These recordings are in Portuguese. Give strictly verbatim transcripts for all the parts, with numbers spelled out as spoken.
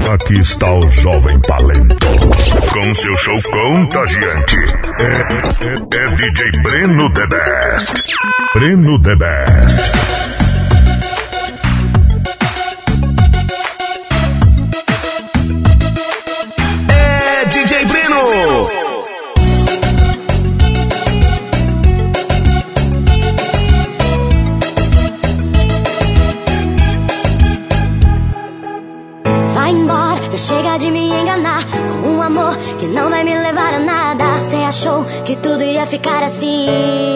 Aqui está o Jovem Talento, com seu show contagiante. É, é, é D J Breno The Best. Breno The Best. É D J Breno. Vai embora, já chega de me enganar com um amor que não vai me levar a nada. Cê achou que tudo ia ficar assim?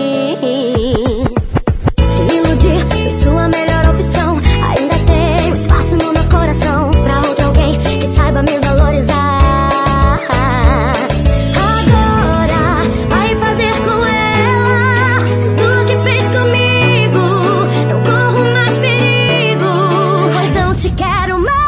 Se me iludir foi sua melhor opção. Ainda tenho espaço no meu coração pra outro alguém que saiba me valorizar. Agora vai fazer com ela tudo que fez comigo. Não corro mais perigo, pois não te quero mais.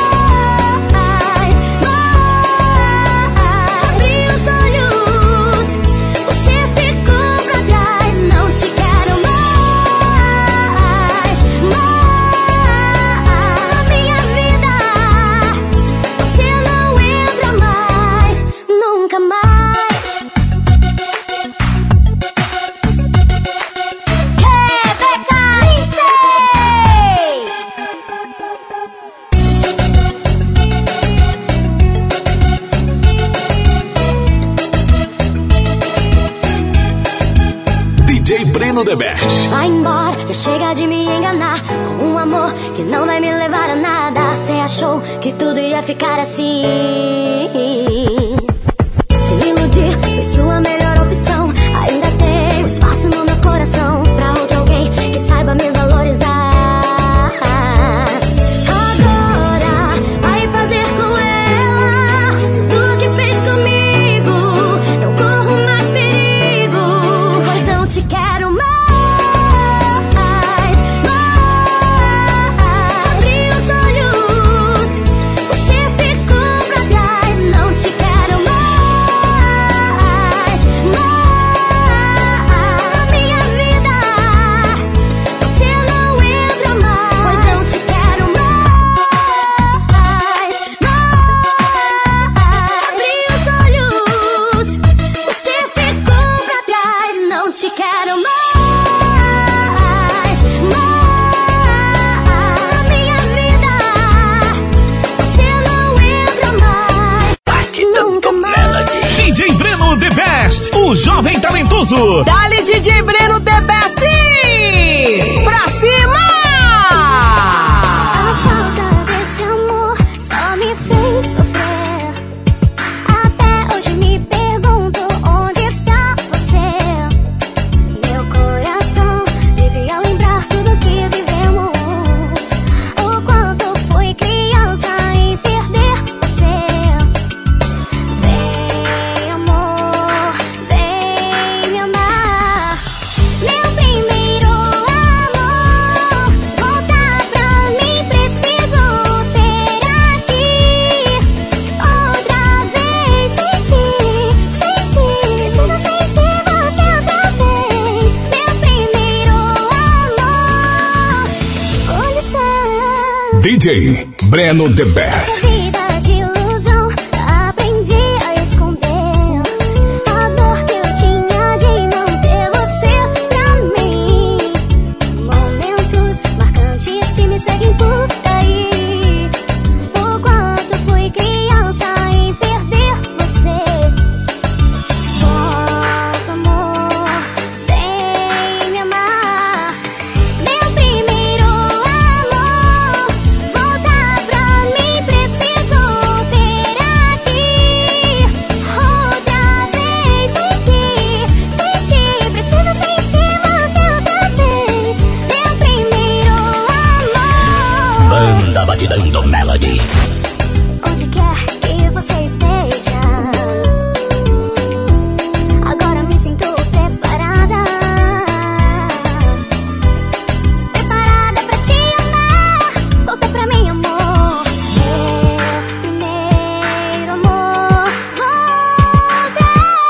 D J Breno The Best. Vai embora, já chega de me enganar com um amor que não vai me levar a nada. Cê achou que tudo ia ficar assim? Se me iludir foi sua melhor opção. Ainda tenho espaço no meu coração pra outro alguém que saiba me valorizar. Agora vai fazer com ela tudo que fez comigo. Não corro mais perigo, pois não te quero mais. Abri os olhos, você ficou pra trás. Não te quero mais, mais. Minha vida, você não entra mais, pois não te quero mais, mais. Abri os olhos, você ficou pra trás. Não te quero mais, mais. Minha vida, você não entra mais, nunca mais. D J Breno The Best, o jovem talentoso. Dale D J Breno The Best! Pra cima! A falta desse amor só me fez sofrer. Até hoje me pergunto onde está você. Meu coração vive a lembrar tudo que vivemos. O quanto fui criança em perder você. Vem, amor, vem me amar. Meu primeiro amor, volta pra mim, preciso ter aqui. Outra vez sentir, sentir, preciso sentir você outra vez. Meu primeiro amor, onde está? D J Breno The Best. Vida de ilusão, aprendi a esconder a dor que eu tinha de não ter você pra mim. Momentos marcantes que me seguem por aí. O quanto fui criança em perder você. Volta, amor, vem me amar. Meu primeiro amor, volta pra mim, preciso ter aqui. Outra vez sentir, sentir, preciso sentir você outra vez. Meu primeiro amor. Banda Batidão Melody. Onde quer que você esteja, agora me sinto preparada. Preparada pra te amar. Volta pra mim, amor. Meu primeiro amor, volta.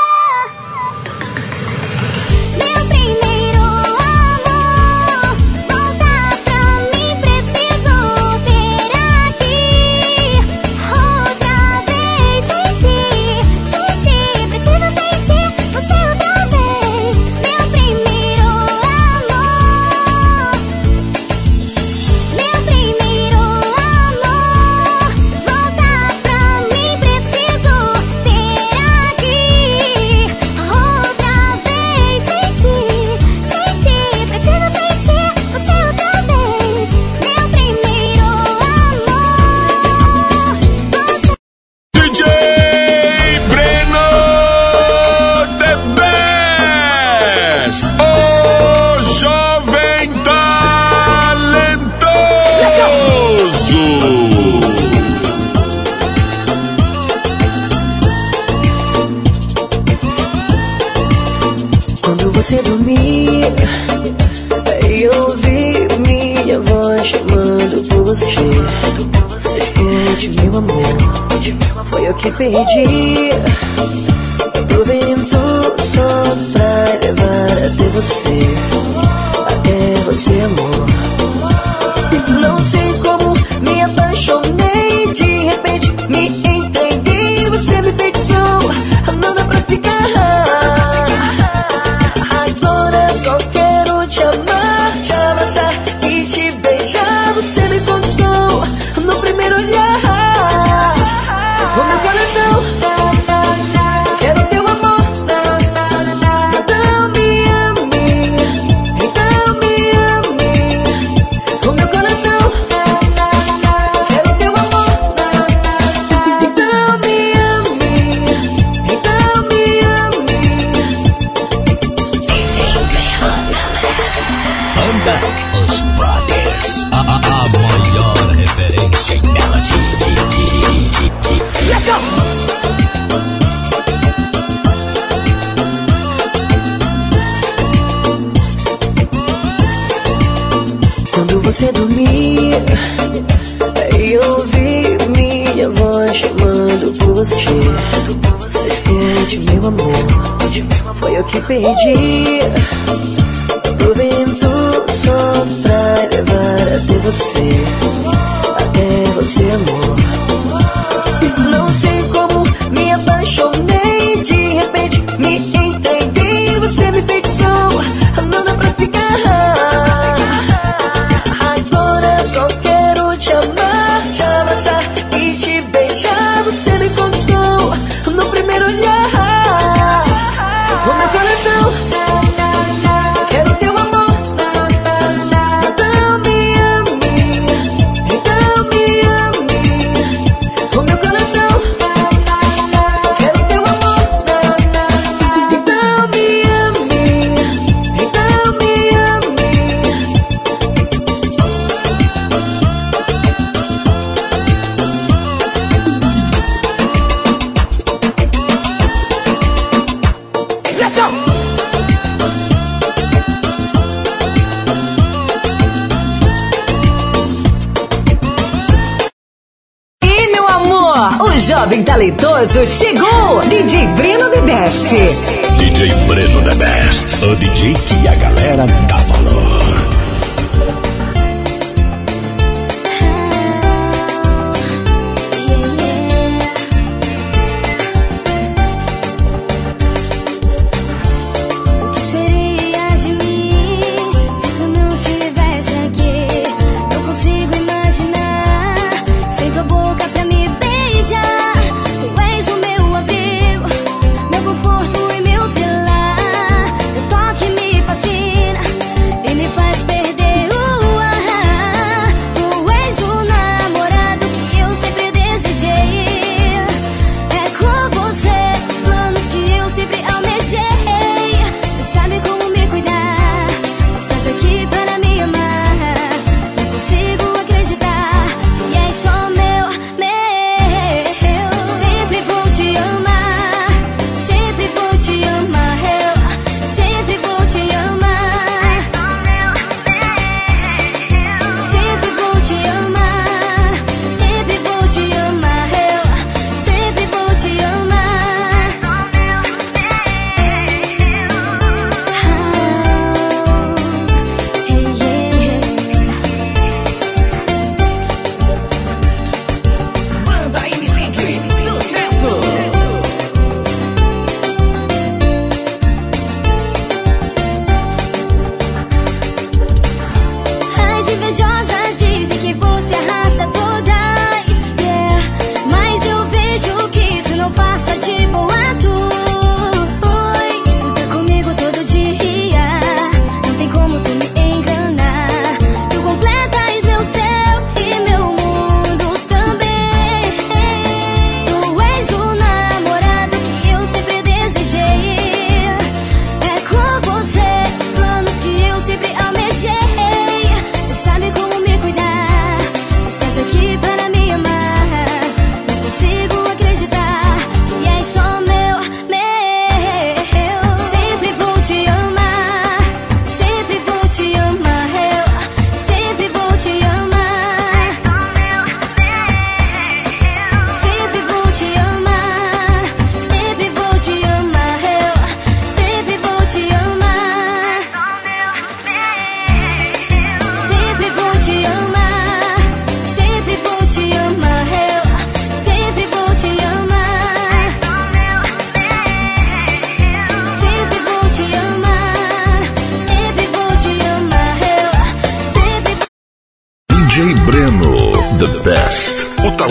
Meu primeiro amor, volta pra mim, preciso ter aqui. você dormir e ouvir minha voz chamando por você. Escute, meu amor, foi eu que perdi o vento só pra levar até você, até você, amor. Não sei como me apaixonei, de repente me entreguei, você me feitiçou, não dá pra explicar. Agora só quero te amar, te abraçar e te beijar. Você me conquistou no primeiro olhar. O meu coração quero teu amor. Então me ame, então me ame. O meu coração quero teu amor. Então me ame, então me ame. Banda Os Brothers, a, a, a maior referência em melody. Let's go! Quando você dormir e ouvir minha voz chamando por você, escute, meu amor, foi eu que perdi o vento só pra levar até você, até você, amor. Não sei como me apaixonei, de repente me entreguei, você me feitiçou, não dá pra explicar. Agora só quero te amar, te abraçar e te beijar. Você me conquistou no primeiro olhar. O meu coração quero teu amor. Então me ame, então me ame. O meu coração quero teu amor. Então me ame, então me ame. Let's go! E meu amor, o jovem talentoso chegou! D J Breno The Best. D J Breno The Best, o D J que a galera dá valor. O que seria de mim se tu não estivesse aqui? Não consigo imaginar sem tua boca pra me beijar. Tu és o meu abrigo, meu conforto e meu pilar. Teu toque me fascina e me faz perder o ar. Tu és o namorado que eu sempre desejei. É com você os planos que eu sempre almejei. Você sabe como me cuidar, estás aqui para me amar. Não consigo acreditar que és só meu, meu. Sempre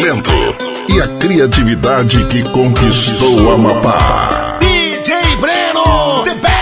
talento e a criatividade que conquistou o Amapá. D J Breno, the best.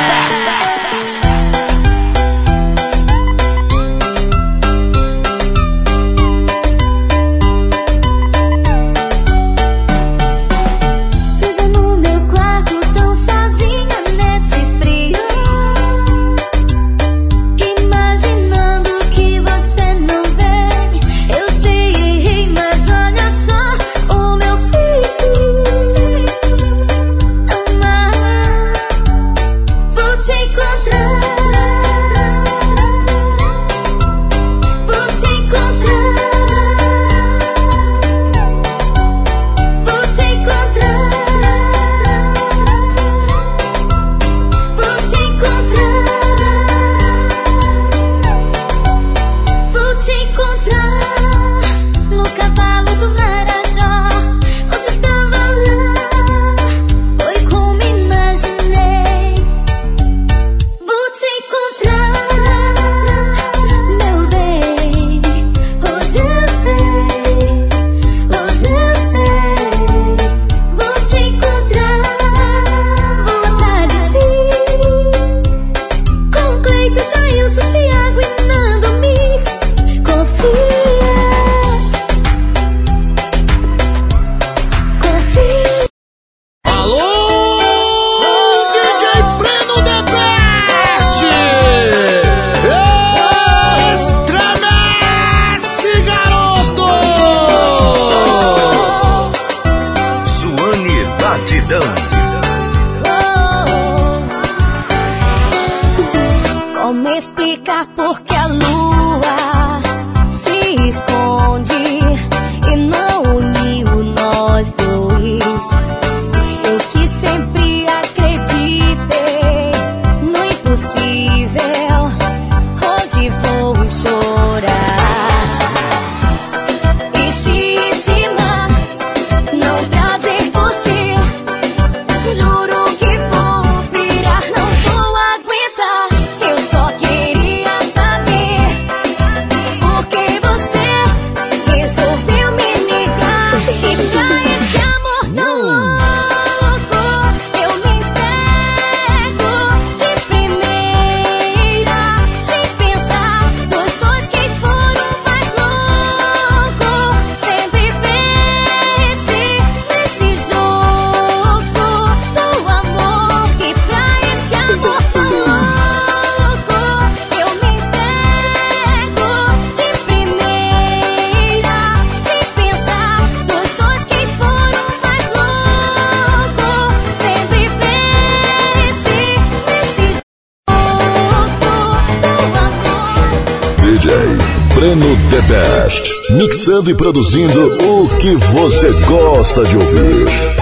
Breno The Best, mixando e produzindo o que você gosta de ouvir.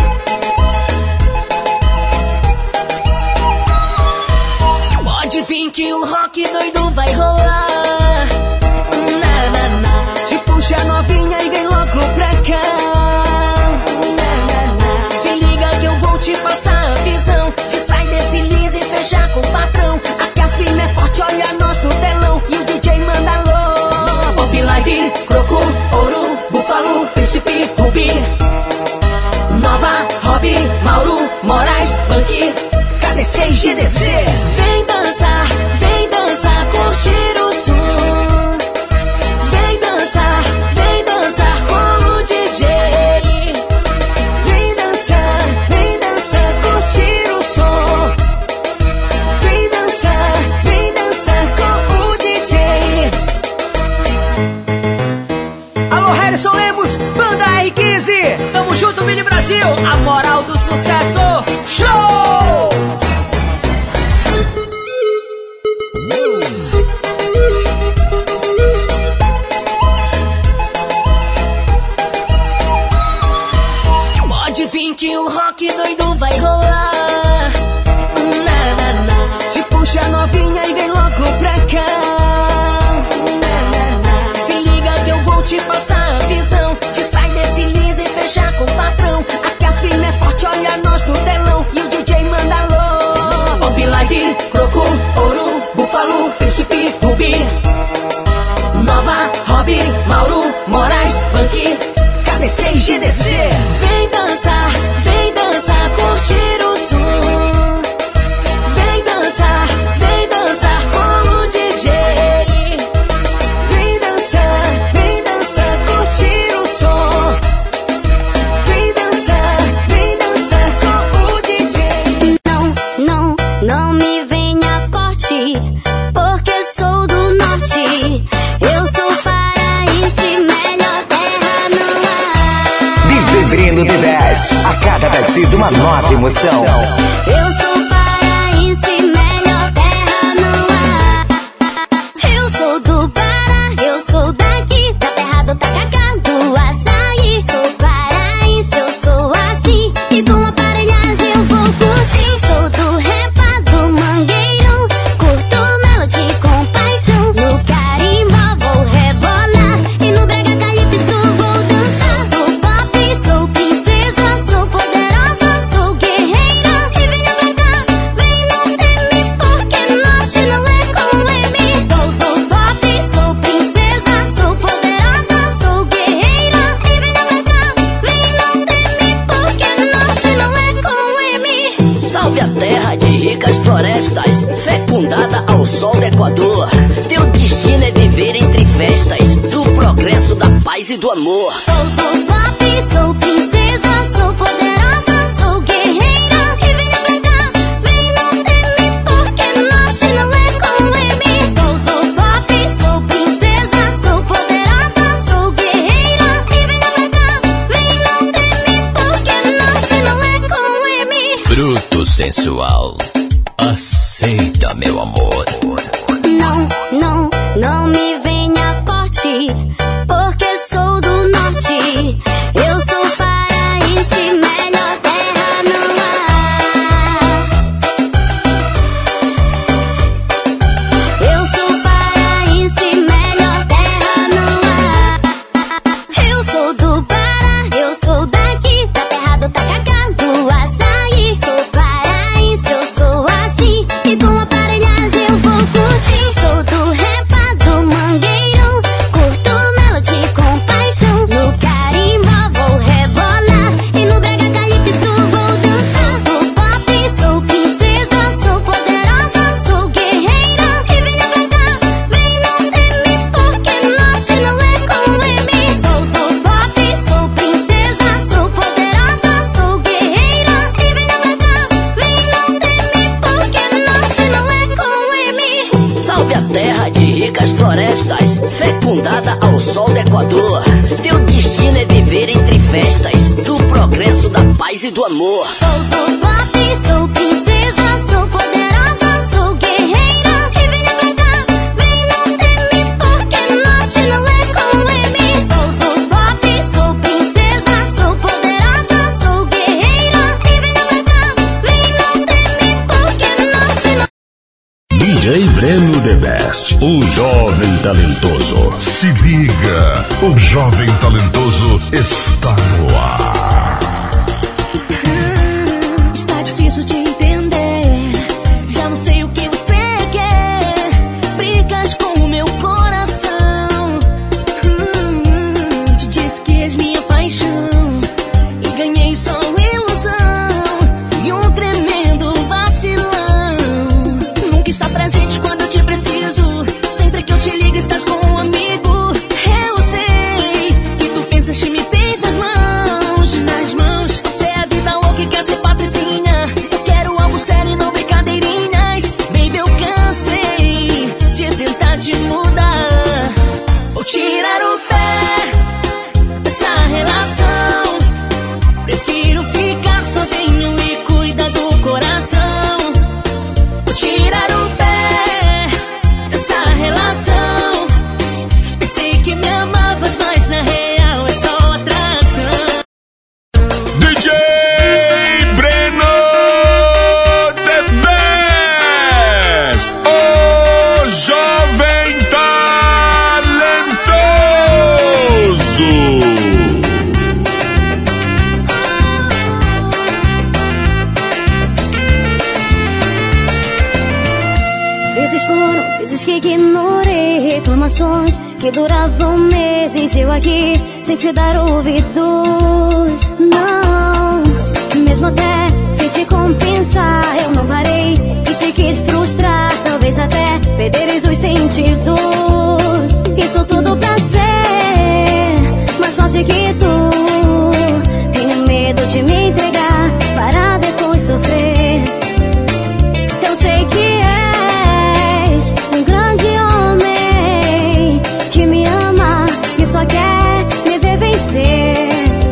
Pode vir que o rock doido vai rolar. Na, na, na. Te puxa novinha e vem logo pra cá. Na, na, na. Se liga que eu vou te passar a visão. Te sai desse liso e fecha com o patrão. Aqui a firma é forte, olha nós no telão. E o D J manda alô. Pop Live, Croco, Ouro, Búfalo, Príncipe, Rubi, Nova, Hobby, Mauro, Moraes, Punk, K D C e G D C. Vem dançar, vem dançar, curtir o som. Vem dançar, vem dançar com o D J. Vem dançar, vem dançar, curtir o som. Vem dançar, vem dançar com o D J. Alô, Harrison Lemos, Banda R quinze. Tamo junto, Mini Brasil, a moral do sucesso. Show! Pode vir que o rock doido vai rolar. Na, na, na. Te puxa novinha e vem logo pra cá. Na, na, na. Se liga que eu vou te passar a visão. Te sai desse liso e fecha com o patrão. Aqui a firma é forte, olha nós no telão. E o D J manda alô. Pop Live, Croco, Ouro, Búfalo, Príncipe, Rubi, Nova, Hobby, Mauro, Moraes, Punk, K Breno The Best. A cada batida uma nova emoção. Eu sou paraense, melhor terra no ar. Eu sou do Pará, eu sou daqui, da terra do tacacá, do açaí. Sou paraense, eu sou assim, e com aparelhagem eu vou curtir. Sou do repa, do mangueirão, curto melody com paixão. No carimbó vou rebolar, e no brega calypso vou dançar. Do pop sou princesa, sou poderosa, sou guerreira. E venha pra cá, vem, não teme, porque norte não é com M. Sou do pop, sou princesa, sou poderosa, sou guerreira. E venha pra cá, vem, não teme, porque norte não é com M. Salve a terra de ricas florestas, fecundada ao sol do Equador. Teu destino é viver entre festas, do progresso, da paz e do amor. Sou do pop, sou princesa, sou poderosa, sou guerreira. E venha pra cá, vem, não teme, porque norte não é com M. Sou do pop, sou princesa, sou poderosa, sou guerreira. E venha pra cá, vem, não teme, porque norte não é com M. Fruto sensual. Aceita, meu amor. Não, não, não me venha forte, porque sou do norte. Eu sou paraense, melhor terra no ar. Eu sou paraense, melhor terra no ar. Eu sou do Pará, eu sou daqui, da terra do tacacá, do açaí. Sou paraense, eu sou assim, e com aparelhagem eu vou curtir. Sou do repa, do mangueirão, curto melody com paixão. No carimbó vou rebolar, e no brega calypso vou dançar. Do pop sou princesa, sou poderosa, sou guerreira. E venha pra cá, vem, não teme, porque norte não é com M. Sou do pop, sou princesa, sou poderosa, sou guerreira. E venha pra cá, vem, não teme, porque norte não é com M. Salve a terra de ricas florestas, fecundada ao sol do Equador. Teu destino é viver entre festas, do progresso, da paz e do amor. Sou do pop, sou princesa, sou poderosa, sou guerreira. E venha pra cá, vem, não teme, porque norte não é com M. Sou do pop, sou princesa, sou poderosa, sou guerreira. E venha pra cá, vem, não teme, porque norte não D J Breno The Best, o jovem talentoso. Se liga, o jovem talentoso está no ar. Hum, está difícil de entender. Já não sei o que você quer. Brigas com o meu coração. Hum, te disse que és minha paixão e ganhei só ilusão. E um tremendo vacilão. Nunca está presente quando eu te preciso. Sempre que eu te ligo estás com um amigo. Eu sei que tu pensas que me tens nas mãos, nas mãos. Você é a vida louca e quer ser patricinha. Eu quero algo sério e não brincadeirinhas. Baby, eu cansei de tentar te mudar. Vou tirar o pé dessa relação. Prefiro ficar sozinho e cuidar do coração. Vou tirar o pé dessa relação. Pensei que me amavas, mas na real é só atração. D J Breno The Best, o jovem talentoso. Vezes foram, vezes que ignorei reclamações que duravam meses. Eu aqui, sem te dar ouvidos. Não, mesmo até sem te compensar, eu não parei e te quis frustrar. Talvez até perderes os sentidos. Isso tudo pra ser mais forte que tu. Tenho medo de me entregar para depois sofrer. Eu sei que és um grande homem que me ama e só quer me ver vencer.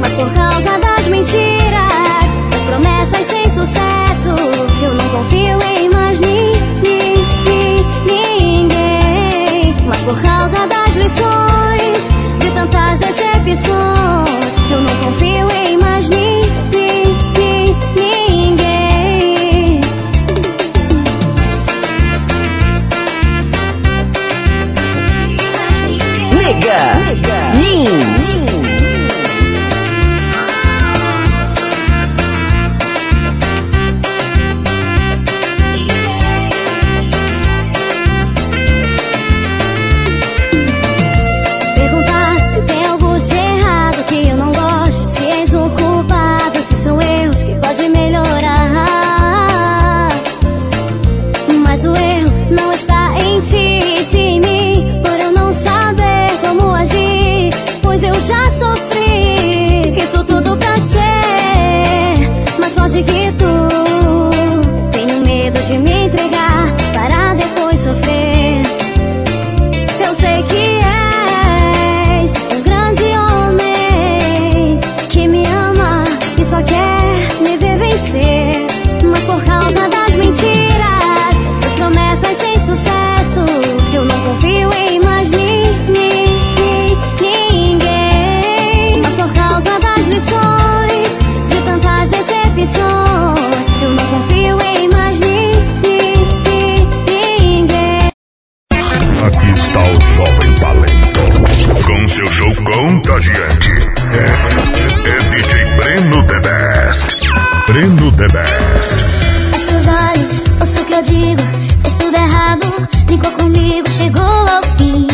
The Best. Fecha os olhos, ouça o que eu digo. Fez tudo errado, brincou comigo, chegou ao fim.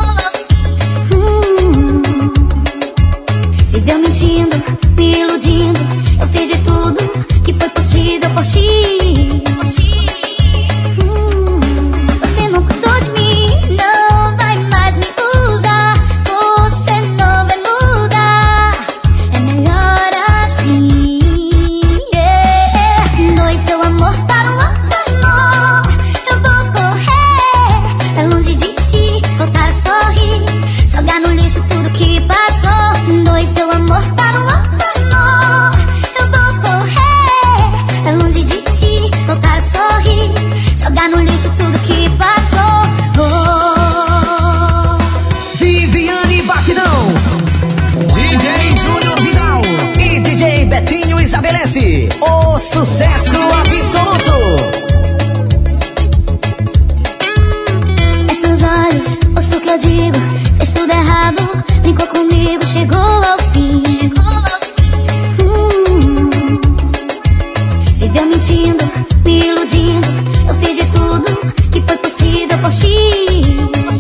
Hum. Viveu mentindo, me iludindo. Eu fiz de tudo que foi possível por ti. Hum. Você não cuidou de mim, não vai mais me usar. Você não vai mudar, é melhor assim. Yeah. Doe seu amor para um outro amor. Eu vou correr pra longe de ti, voltar a sorrir, jogar no lixo tudo que passou. Doe seu amor para um outro amor. Eu vou correr pra longe de ti, voltar a sorrir, jogar no lixo tudo que passou. Oh. Viviane Batidão, D J Júnior Vidal e D J Betinho estabelece o sucesso absoluto. Fecha os olhos, ouça o que eu digo. Fez tudo errado, brincou comigo, chegou ao fim. Hum. Viveu mentindo, me iludindo. Eu fiz de tudo que foi possível por ti.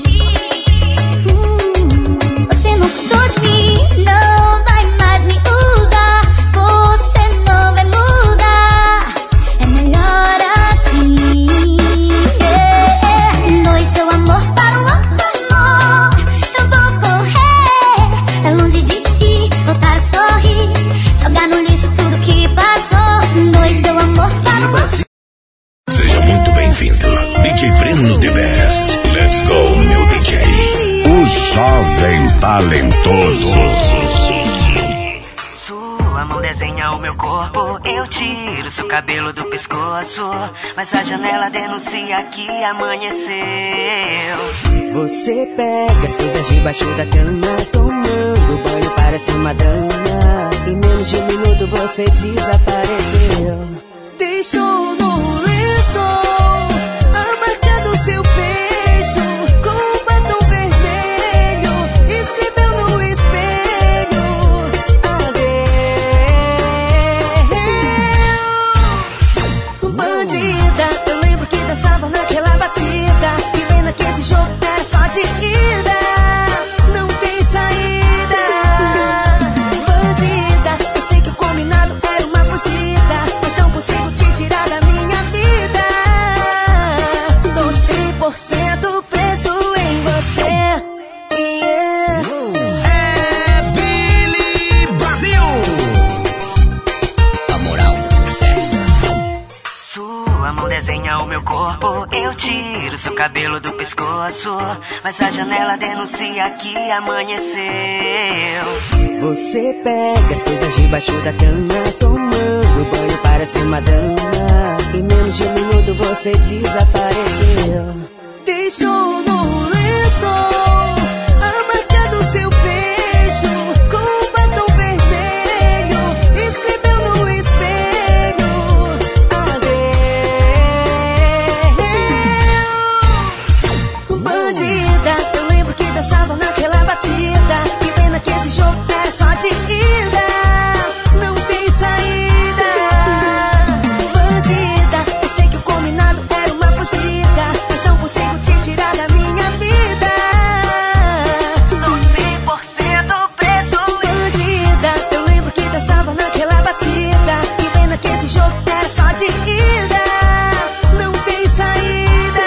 Hum. Você não cuidou de mim, não vai mais me usar. Você não vai mudar, é melhor assim. Yeah. Doe seu amor para um outro amor. Eu vou correr pra longe de ti, voltar a sorrir, jogar no lixo tudo que passou. Doe seu amor para um outro. Seja muito bem-vindo, D J Breno The Best. Let's go, meu D J. O jovem talentoso. Sua mão desenha o meu corpo, eu tiro seu cabelo do pescoço, mas a janela denuncia que amanheceu. Você pega as coisas debaixo da cama, tomando banho, parece uma dama. Em menos de um minuto você desapareceu. Deixou no lençol a marca do seu beijo, com um batom vermelho, escreveu no espelho adeus. Bandida, eu lembro que dançava naquela batida, e lembra que esse jogo era só de ida, não tem saída. Bandida, eu sei que o combinado era uma fugida, mas não consigo te tirar da minha vida. Tô cem por cento preso em você. Yeah. É Billy Brasil. A moral do sucesso. Sua mão desenha o meu corpo, eu tiro seu cabelo do pescoço, mas a janela denuncia que amanheceu. Você pega as coisas debaixo da cama, tomando banho, parece uma dama. Em menos de um minuto você desapareceu. Deixou no lençol a marca do seu beijo, com um batom vermelho, escreveu no espelho adeus. Bandida, eu lembro que dançava naquela batida, que pena que esse jogo era só de ida, não tem saída. Bandida, eu sei que o combinado era uma fugida, mas não consigo te tirar da minha vida. Tô cem por cento preso. Bandida, eu lembro que dançava naquela batida, que pena que esse jogo era só de ida, não tem saída.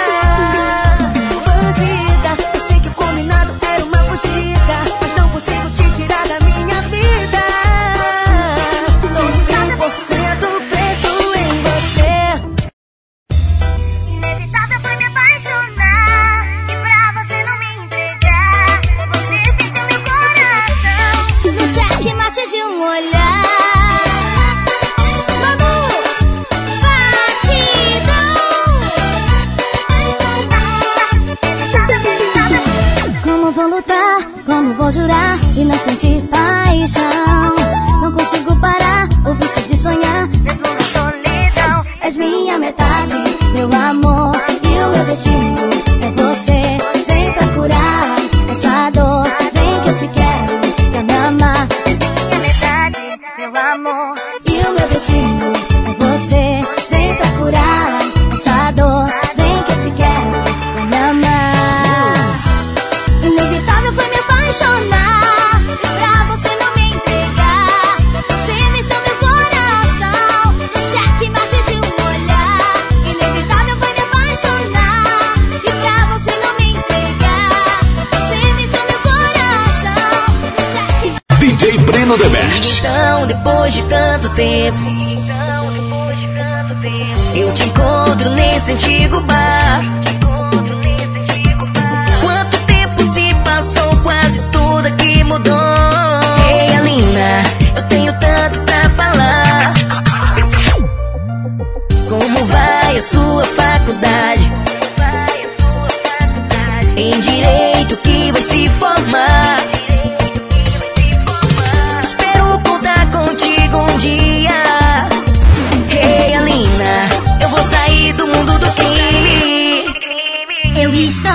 Bandida, eu sei que o combinado era uma fugida, mas não consigo te tirar da minha vida. Tô cem por cento preso em você. Inevitável foi me apaixonar, e pra você não me entregar, você fez meu coração no cheque mate de um olhar. Babu, batidão. Como vou lutar, como vou jurar e não sentir paixão? Não consigo parar o vício de sonhar, mesmo na solidão. És minha metade, meu amor e o meu destino é você. Vem pra curar essa dor, vem que eu te quero, quer me amar. És minha metade, E então, depois de tanto tempo, eu te encontro nesse antigo bar. Quanto tempo se passou, quase tudo aqui mudou. Ei, Alina, eu tenho tanto pra falar. Como vai a sua faculdade? Em direito que vai se formar. Espero contar contigo um dia. Ei, Alina, eu vou sair do mundo do crime. Eu estou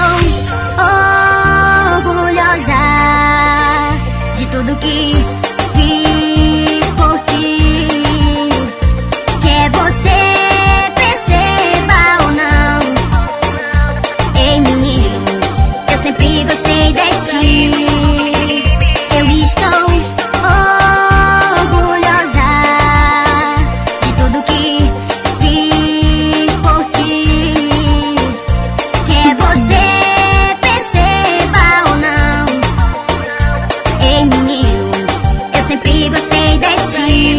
orgulhosa de tudo que fiz por ti. Quer você perceba ou não. Ei, menino, eu sempre gostei de ti. Eu estou orgulhosa de tudo que fiz por ti. Quer você perceba ou não. Ei, menino, eu sempre gostei de ti.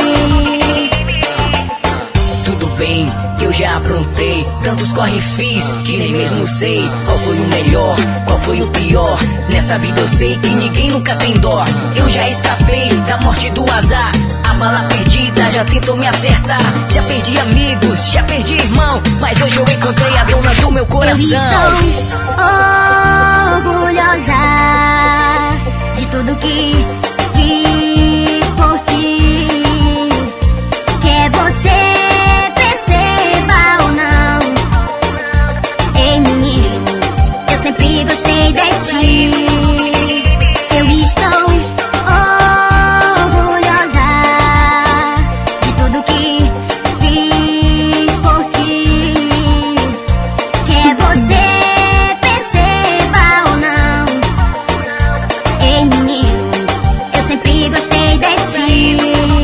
Tudo bem, que eu já aprontei tantos corre fiz que nem mesmo sei qual foi o melhor, qual foi o pior. Nessa vida eu sei que ninguém nunca tem dó. Eu já escapei da morte do azar. A bala perdida já tentou me acertar. Já perdi amigos, já perdi irmão, mas hoje eu encontrei a dona do meu coração. Eu estou orgulhosa de tudo que fiz por ti. Quer você perceba ou não. Ei, menino, eu sempre gostei de ti. Eu estou orgulhosa de tudo que fiz por ti. Quer você perceba ou não. Ei, menino, eu sempre gostei de ti.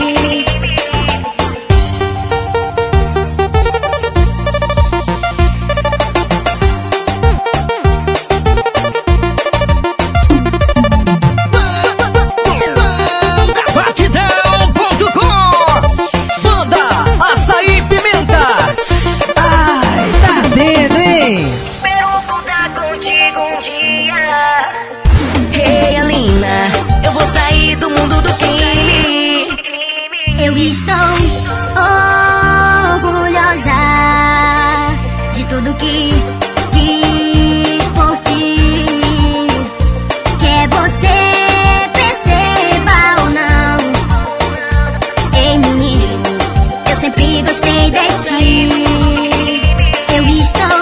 Batidão ponto com. Banda Açaí Pimenta. Ai, tá dentro, hein? Espero contar contigo um dia. Ei, Alina, eu vou sair do mundo do crime. Eu estou orgulhosa de tudo que fiz por ti. Quer você perceba ou não. Ei, menino, eu sempre gostei de ti. Eu estou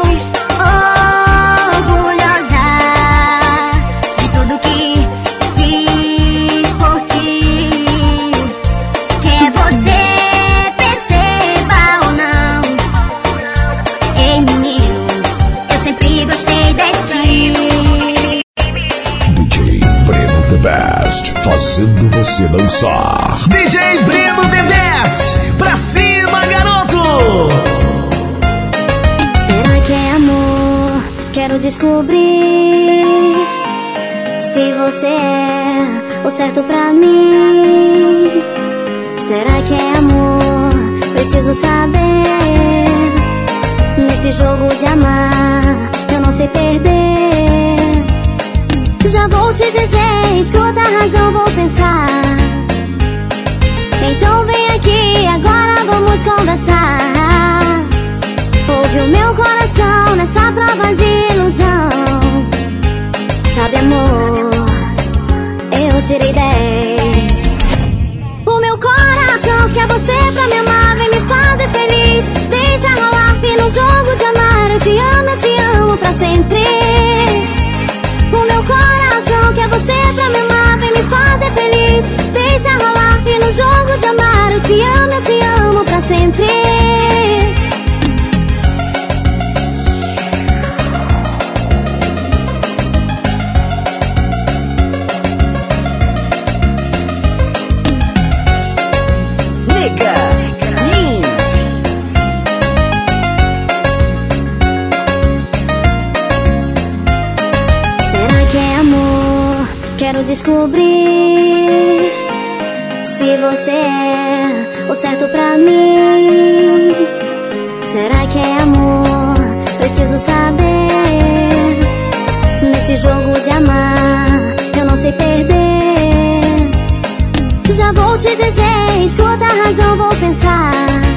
orgulhosa de tudo que fiz por ti. Quer você perceba ou não. Ei, menino, eu sempre gostei de ti. D J Breno The Best, fazendo você dançar. D J Breno The Best. Pra cima, garoto. Será que é amor? Quero descobrir se você é o certo pra mim. Será que é amor? Preciso saber. Nesse jogo de amar, eu não sei perder. Já vou te dizer, escuta a razão, vou pensar. Então vem aqui, agora vamos conversar. Ouve o meu coração nessa prova de ilusão. Sabe, amor, eu tirei dez. O meu coração quer você pra me amar, vem me fazer feliz. Deixa rolar que no jogo de amar eu te amo, eu te amo pra sempre. O meu coração quer você pra me amar, vem me fazer feliz. Deixa rolar que no jogo de amar eu te amo, eu te amo pra sempre. Quero descobrir se você é o certo pra mim. Será que é amor? Preciso saber. Nesse jogo de amar, eu não sei perder. Já vou te dizer, escuta a razão, vou pensar.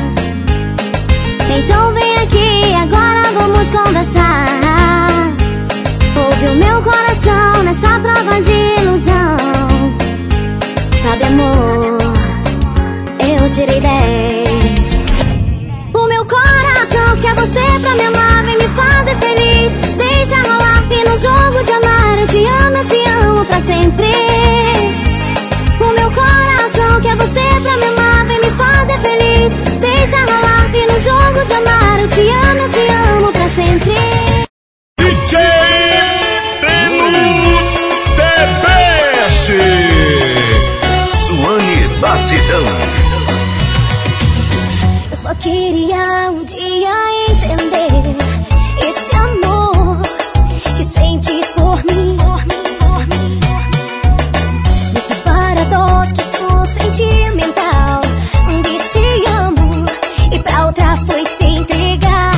Então vem aqui, agora vamos conversar. Ouve o meu coração nessa prova de ilusão. Sabe, amor, eu tirei dez. O meu coração quer você pra me amar, vem me fazer feliz. Deixa rolar e no jogo de amar eu te amo, eu te amo pra sempre. O meu coração quer você pra me amar, vem me fazer feliz. Deixa rolar e no jogo de amar eu te amo, eu te amo pra sempre. D J Breno The Best, Suane Batidão. Eu só queria um dia entender esse amor que sentes por mim. Nesse paradoxo sentimental, diz te amo e pra outra foi se entregar.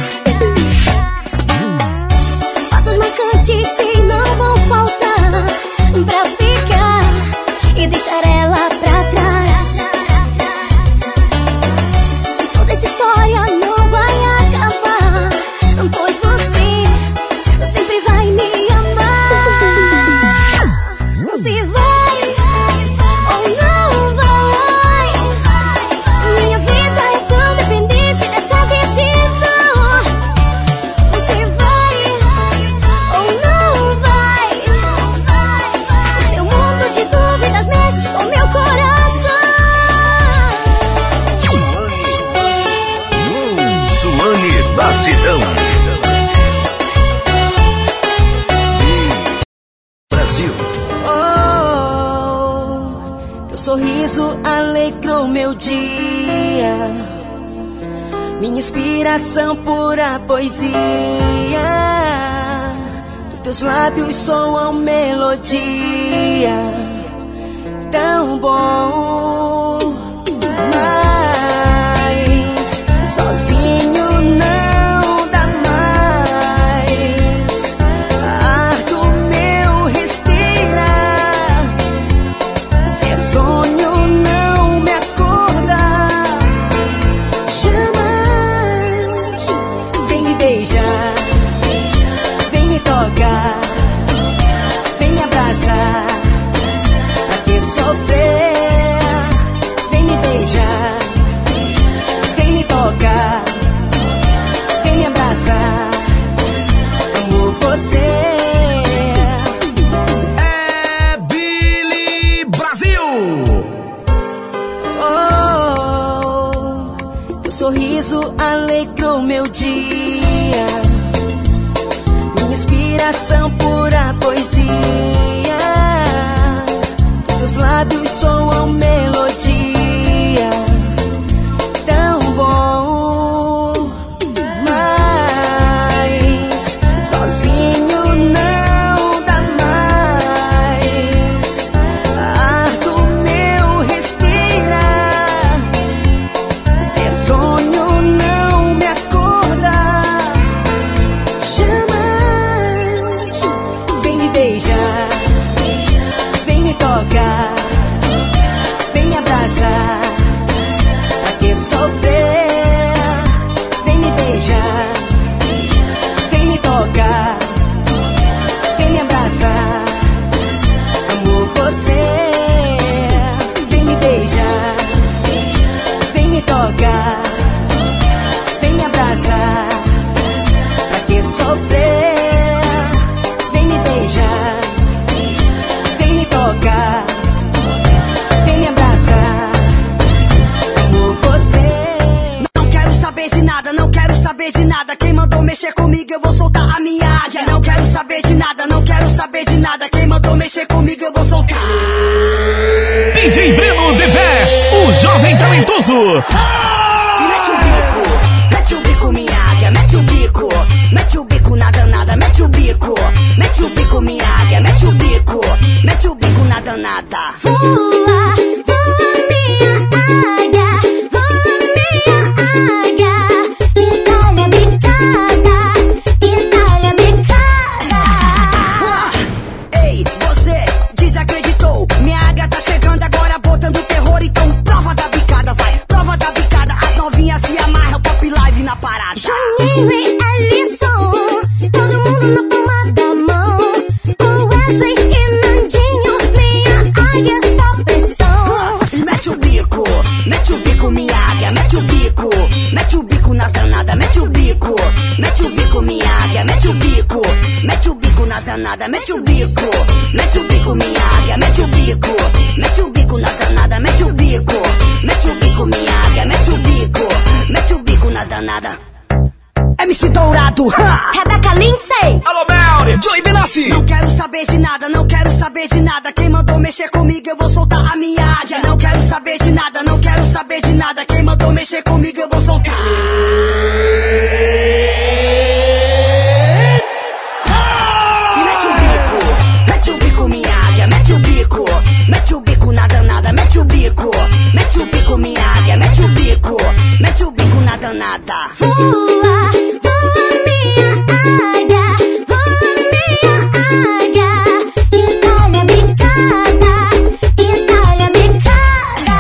Fatos marcantes sim não vão faltar pra ficar e deixar ela pra trás. Toda essa história não vai acabar, pois você sempre vai me amar. Se vai ou não vai, minha vida é tão dependente dessa decisão. Se vai ou não vai, seu mundo de dúvidas mexe com meu coração. Suane Batidão. Brasil. Oh, teu sorriso alegrou meu dia, minha inspiração pura poesia. Dos teus lábios soam melodia, tão bom. Mas sozinho não dá mais, ar do meu respirar. Se é sonho não me acorda. Chama, vem me beijar, vem me tocar, vem me abraçar. Pra que sofrer? Vem me beijar, vem me tocar, vem me abraçar. Amo você. É Billy Brasil. Oh, teu sorriso alegrou meu dia, minha inspiração pura poesia. Teus lábios soam melodia, tão bom. Mas sozinho não dá mais, ar do meu respirar. Se é sonho não me acorda. Chama, vem me beijar, vem me tocar, vem me abraçar. Pra que sofrer? Vem me beijar, vem me tocar, vem me abraçar. Amo você. Vem me beijar, vem me tocar, vem me abraçar. Pra que sofrer? Vem me beijar, vem me tocar, vem me abraçar. Amo você. Não quero saber de nada, não quero saber de nada. Quem mandou mexer comigo, eu vou soltar a minha águia. Não quero saber de nada, não quero saber de nada. Quem mandou mexer comigo, eu vou soltar. D J Breno The Best, o jovem talentoso. Mete o bico, mete o bico, minha águia. Mete o bico, mete o bico na danada. Mete o bico, mete o bico, minha águia. Mete o bico, mete o bico na danada. Voa, voa minha Juninho e Ellison, todo mundo na palma da mão. O Wesley e Nandinho, minha águia é só pressão. Mete o bico, mete o bico, minha águia, mete o bico. Mete o bico nas danadas, mete o bico. Mete o bico, minha águia, mete o bico. Mete o bico nas danadas, mete o bico. Mete o bico, minha águia, mete o bico. Mete o bico nas danadas, mete o bico. Mete o bico, minha águia, mete o bico. Mete o bico nas danadas. M C Dourado, ha! Rebeca Lindsay. Alô, Melly! Joey Benassi! Não quero saber de nada, não quero saber de nada. Quem mandou mexer comigo, eu vou soltar a minha águia. Não quero saber de nada, não quero saber de nada. Quem mandou mexer comigo, eu vou soltar. E mete o bico, mete o bico, minha águia, mete o bico. Mete o bico na danada, mete o bico. Mete o bico, minha águia, mete o bico. Mete o bico na danada. Voa, voa minha águia, voa minha águia. Itália bicada, Itália bicada.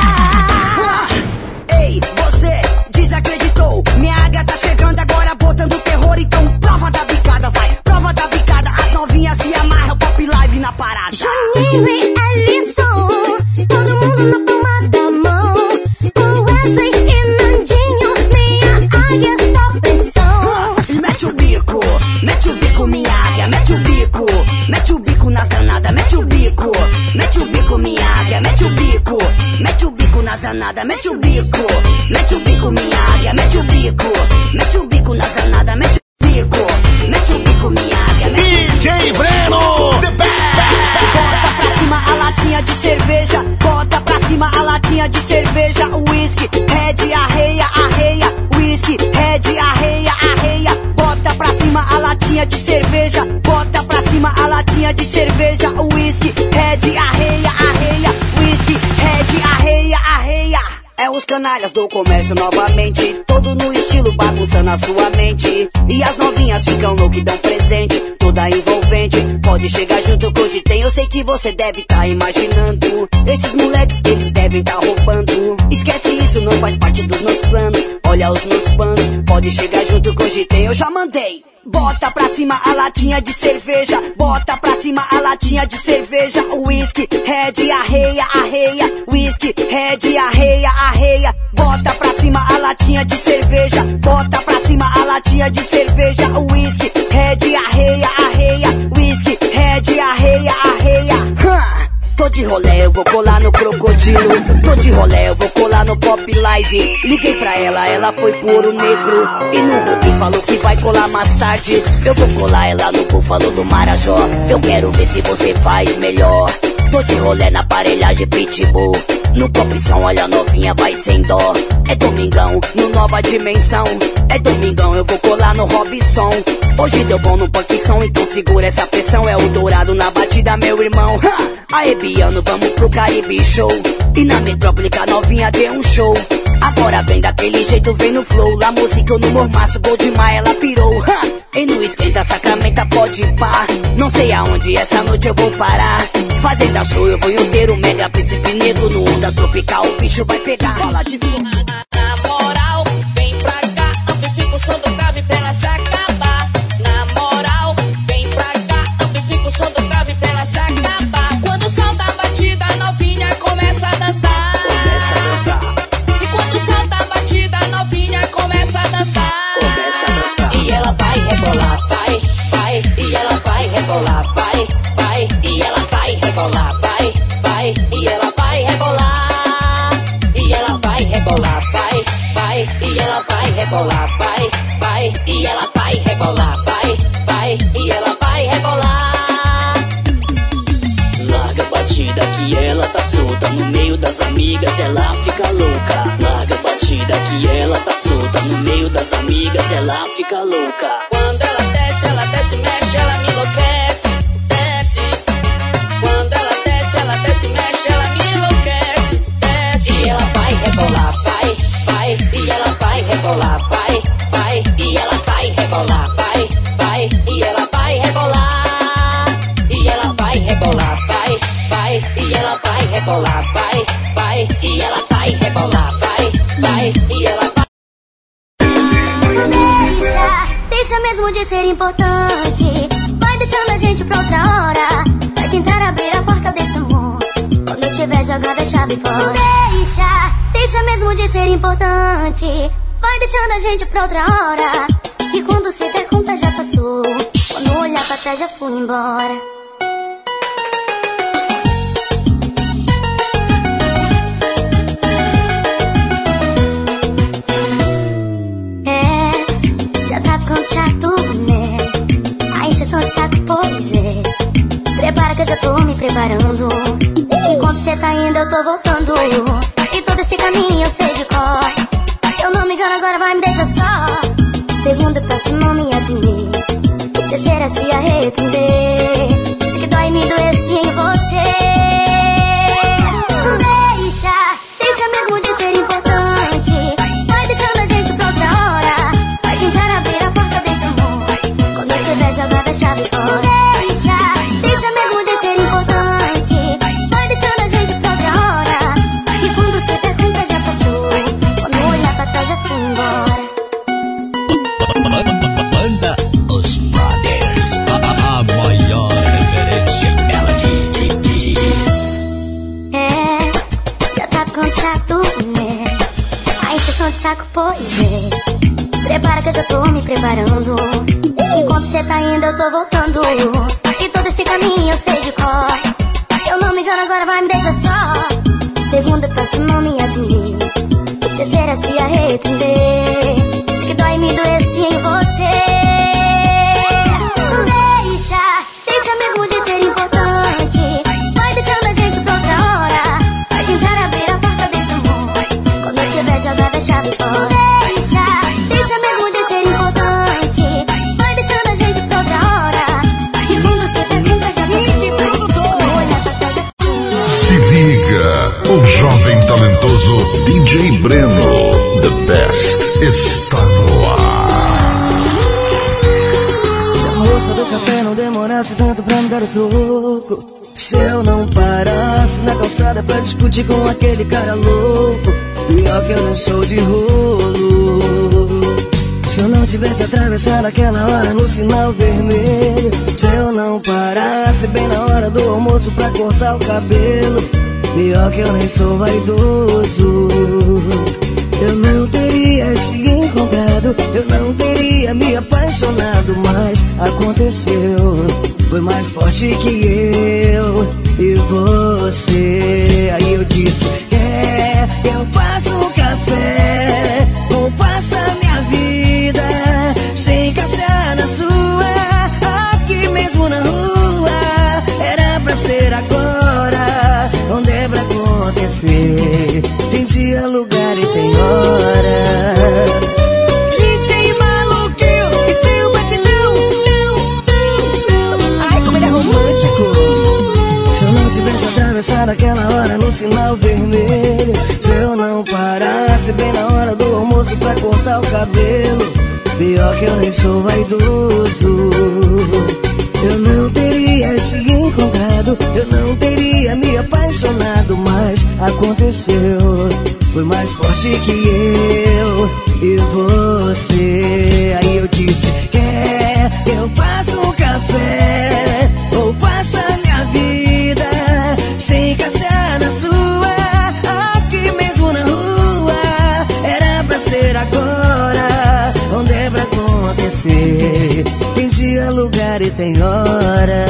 Ei, você desacreditou. Minha águia tá chegando agora botando terror. Então prova da bicada, vai, prova da bicada. As novinhas se amarram, pop live na parada. Juninho e Ellison, todo mundo na palma da mão. O Wesley e Nandinho, minha águia é só pressão. Mete o bico, mete o bico, minha águia, mete o bico. Mete o bico nas danadas, mete o bico. Mete o bico, minha águia, mete o bico. Mete o bico nas danadas, mete o bico. Mete o bico, minha águia, mete o bico. Mete o bico nas danadas, mete o bico. Mete o bico, minha águia, mete o bico. D J Breno, the best! Bota pra cima a latinha de cerveja. Bota pra cima a latinha de cerveja. Whisky, red, arreia, arreia. Whisky, red, arreia, arreia. Bota pra cima a latinha de cerveja. Bota pra cima a latinha de cerveja. Whisky, red, arreia, arreia. Whisky, red, arreia, arreia. É os canalhas do comércio novamente. Todo no estilo bagunçando a sua mente. E as novinhas ficam no que dão presente. Toda envolvente. Pode chegar junto que hoje tem. Eu sei que você deve tá imaginando. Esses moleques eles devem tá roubando. Esquece isso, não faz parte dos meus planos. Olha os meus panos. Pode chegar junto que hoje tem. Eu já mandei. Bota pra cima a latinha de cerveja. Bota pra cima a latinha de cerveja. Whisky, red, arreia, arreia. Whisky, red, arreia, arreia. Bota pra cima a latinha de cerveja. Bota pra cima a latinha de cerveja. Whisky, red, arreia, arreia. Whisky, red, arreia, arreia. Hum. Tô de rolê, eu vou colar no crocodilo. Tô de rolê, eu vou colar no pop live. Liguei pra ela, ela foi por Ouro Negro. E no Rubi falou que vai colar mais tarde. Eu vou colar ela no Búfalo do Marajó. Eu quero ver se você faz melhor. Tô de rolê na aparelhagem Pitbull. No pop som, olha a novinha, vai sem dó. É domingão, no Nova Dimensão. É domingão, eu vou colar no Robson. Hoje deu bom no punk som, então segura essa pressão. É o Dourado na batida, meu irmão. Ha! Aê, Biano, vamos pro Caribe Show. E na metrópole a novinha deu um show. Agora vem daquele jeito, vem no flow. Lá música no mormaço, gol demais, ela pirou. Ha! E no esquenta, sacramenta, pode par. Não sei aonde essa noite eu vou parar. Fazenda show, eu vou inteiro, mega príncipe negro. No onda tropical, o bicho vai pegar. Bola de fogo. Na moral, vem pra cá, amplifica o som do grave pra ela se acabar. Na moral, vem pra cá, amplifica o som do grave pra ela se acabar. Quando o som da batida, a novinha começa a dançar. Começa a dançar. E quando o som da batida, a novinha começa a dançar. Começa a dançar. E ela vai rebolar, vai, vai. E ela vai rebolar, vai, vai. E ela vai rebolar, vai, vai. E ela vai rebolar. E ela vai rebolar, vai, vai. E ela vai rebolar, vai, vai. E ela vai rebolar, vai, vai. E ela vai rebolar. Larga a batida que ela tá solta. No meio das amigas ela fica louca. Larga a batida que ela tá solta. No meio das amigas ela fica louca. Quando ela desce, ela desce, mexe, ela me enlouquece. Desce. Quando ela desce, ela desce, mexe, ela me enlouquece. Desce. E ela vai rebolar, vai, vai. E ela vai rebolar, vai, vai. E ela vai rebolar, vai, vai. E ela vai rebolar. E ela vai rebolar, vai, vai. E ela vai rebolar, vai, vai. E ela vai rebolar, vai, vai. E ela vai. Deixa deixa mesmo de ser importante. Vai deixando a gente pra outra hora. Vai tentar abrir a porta desse amor quando eu tiver jogado a chave fora. Deixa, deixa mesmo de ser importante. Vai deixando a gente pra outra hora. E quando se der conta já passou. Quando olhar pra trás já fui embora. É, já tá ficando chato, né? A encheção de saco, pois é. Prepara que eu já tô me preparando. Enquanto cê tá indo eu tô voltando. E todo esse caminho eu sei de cor. Se eu não me engano agora vai me deixar só. Segundo e próximo me atender. Terceira se arrepender. Se que dói me doer sim em você. Deixa, deixa mesmo de ser importante. Vai deixando a gente pra outra hora. Vai tentar abrir a porta desse amor quando eu tiver jogado a chave fora. Deixa, deixa mesmo de ser importante. Vai deixando a gente pra outra hora. E quando você der conta já passou. Quando olhar pra trás já fui embora. Banda Os Brothers, a, a maior referência em melody. É, já tá ficando chato, né? A encheção de saco, pois é. Prepara que eu já tô me preparando. Enquanto cê tá indo eu tô voltando. E todo esse caminho eu sei de cor. Se eu não me engano agora vai me deixar só. Segunda e próxima me atender. Terceira se arrepender. Se que dói me doer sim em você. Deixa, deixa mesmo de ser importante. Vai deixando a gente pra outra hora. Vai tentar abrir a porta desse amor quando eu tiver jogado a chave fora. Deixa, deixa mesmo de ser importante. Vai deixando a gente pra outra hora. E quando você der conta já passou. Olha pra trás já. Se liga, o jovem talentoso D J Breno, the best, está no ar. Se a moça do café não demorasse tanto pra me dar o troco, se eu não parasse na calçada pra discutir com aquele cara louco, pior que eu não sou de rolo. Se eu não tivesse atravessado aquela hora no sinal vermelho, se eu não parasse bem na hora do almoço pra cortar o cabelo, pior que eu nem sou vaidoso. Eu não teria te encontrado, eu não teria me apaixonado, mas aconteceu, foi mais forte que eu e você. Aí eu disse, é, eu faço um café, ou faça minha vida, sem encaixar na sua, aqui mesmo na rua. Era pra ser agora, não é pra acontecer. Tem dia, lugar e tem hora. D J maluquinho e seu batidão. Ai, como ele é romântico. Se eu não tivesse atravessado aquela hora no sinal vermelho, se eu não parasse bem na hora do almoço pra cortar o cabelo, pior que eu nem sou vaidoso. Eu não teria te encontrado, eu não teria me apaixonado, mas aconteceu, foi mais forte que eu e você. Aí eu disse, quer, eu faço um café, ou faça minha vida, sem encaixar na sua, aqui mesmo na rua. Era pra ser agora, onde é pra acontecer. Tem dia, lugar e tem hora.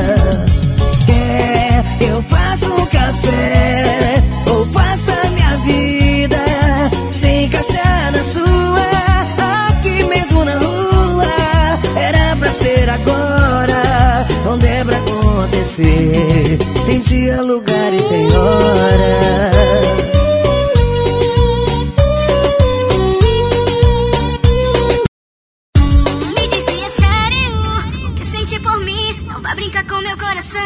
Quer, eu faço um café, ou faça minha vida, sem encaixar na sua, aqui mesmo na rua. Era pra ser agora, onde é pra acontecer. Tem dia, lugar e tem hora. Brinca com meu coração.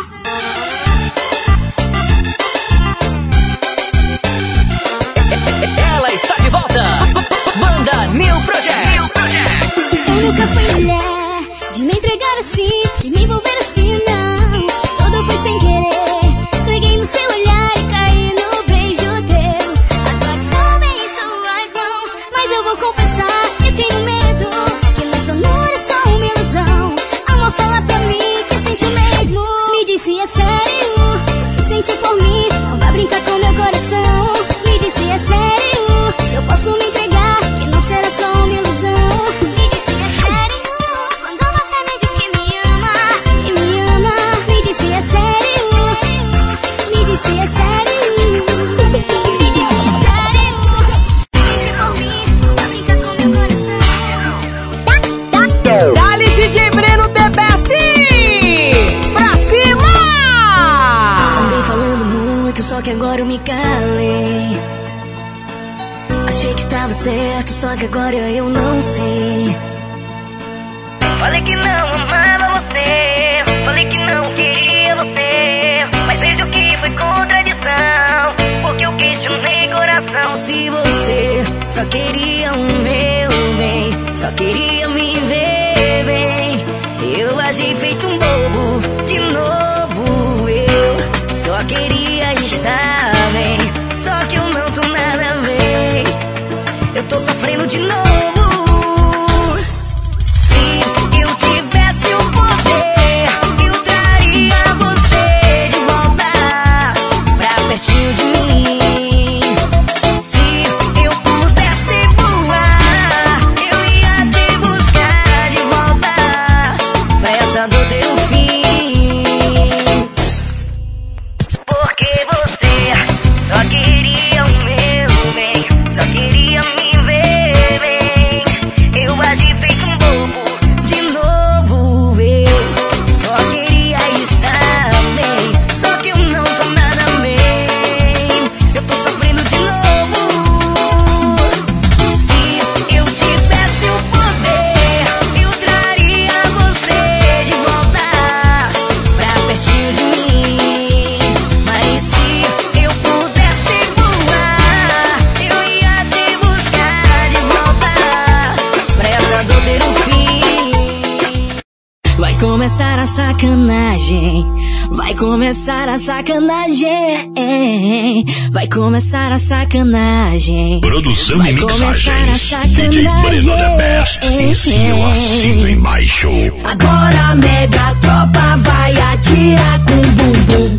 Ela está de volta. Banda New Project. New Project. Eu nunca fui mulher de me entregar assim, de me envolver assim, não. Tudo foi sem querer. Escorreguei no seu agora eu me calei. Achei que estava certo, só que agora eu não sei. Falei que não amava você, falei que não queria você, mas vejo que foi contradição, porque eu questionei coração. Se você só queria o meu bem, só queria me ver bem, eu agi feito um bobo, de novo eu só queria estar bem, só que eu não tô nada bem, eu tô sofrendo de novo. Começar a sacanagem, vai começar a sacanagem, vai começar a sacanagem. Produção vai e mixagens, D J Breno The Best, ensino assino em mais show. Agora a mega tropa vai atirar com bumbum.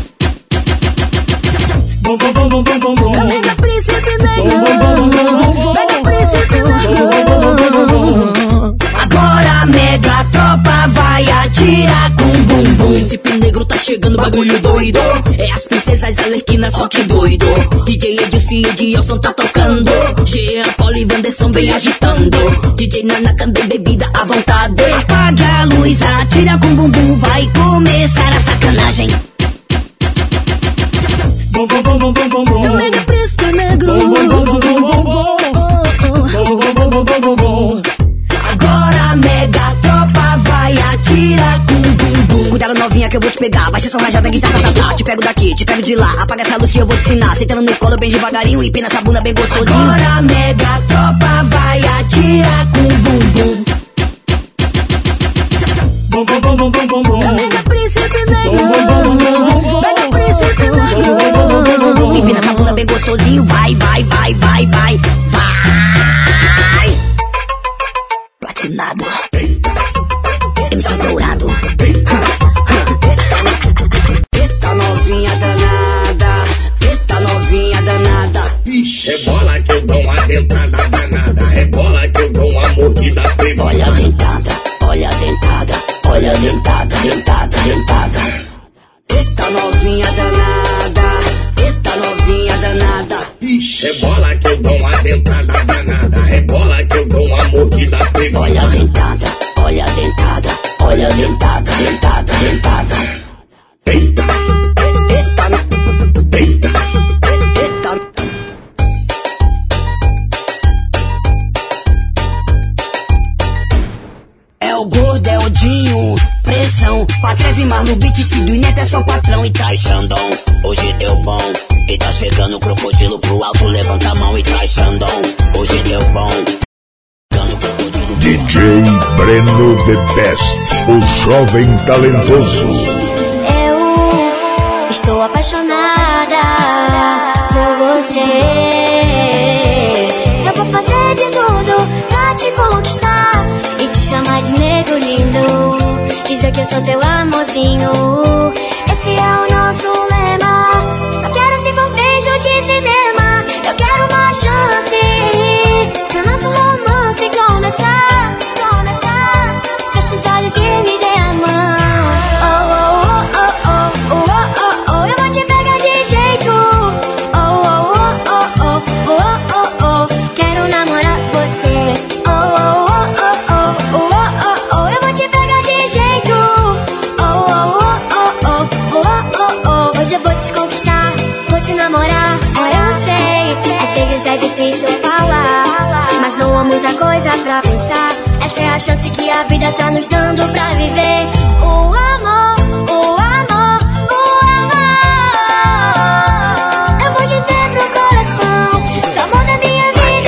Bum bum bum bum bum bum bum. Mega príncipe negro, mega príncipe negro. Agora a mega tropa vai atirar com bumbum. Príncipe negro tá chegando, bagulho doido. É as princesas Alerquina, só que doido. D J Edilson e Edilson tá tocando. Jean, Paulo e Wanderson vem agitando. D J Nana, também bebida à vontade. Apague a luz, atira com bumbum. Vai começar a sacanagem. Bum bum bum bum bum bum bum. Mega príncipe negro. Bum bum bum bum bum bum bum. Bum bum bum bum bum bum bum. Agora a mega tropa vai atirar com bumbum. Cuidado novinha que eu vou te pegar, vai ser só rajada, guitarra, tá, tá. Te pego daqui, te pego de lá, apaga essa luz que eu vou te ensinar. Sentando no colo bem devagarinho e pina essa bunda bem gostosinho. Agora a mega tropa vai atirar com bumbum. Bum bum bum bum bum bum bum. Mega príncipe negro, Bum bum bum bum bum bum. mega príncipe negro. E pina essa bunda bem gostosinho, vai, vai, vai, vai, vai, vai. Platinado, M C dourado. Eita novinha danada, eita novinha danada. Rebola que eu dou uma dentada danada, rebola que eu dou uma mordida privada. Olha a dentada, olha a dentada, olha a dentada, dentada, dentada. Eita novinha danada, eita novinha danada. Rebola que eu dou uma dentada danada, rebola que eu dou uma mordida privada. Olha a dentada, olha a dentada, olha a dentada, dentada, dentada. Eita, Eita, eita, eita. É o gordo, é o Dinho, pressão. Pra trás e mais no beat, Cido e Neto é só patrão. E traz Xandão, hoje deu bom. E tá chegando o crocodilo pro alto, levanta a mão e traz Xandão, hoje deu bom. D J Breno The Best, o jovem talentoso. Eu estou apaixonada por você. Eu vou fazer de tudo pra te conquistar e te chamar de nego lindo. Dizer que eu sou teu amorzinho. Esse é o nosso lema. Só quero se for beijo de cinema. Eu quero uma chance pro nosso romance começar. Começar. Feche os olhos e me dê a mão. Oh, oh, oh, oh, oh, oh, oh, oh. Eu vou te pegar de jeito. Oh, oh, oh, oh, oh. muita coisa pra pensar. Essa é a chance que a vida tá nos dando pra viver. O amor, o amor, o amor. Eu vou dizer pro coração que o amor da minha vida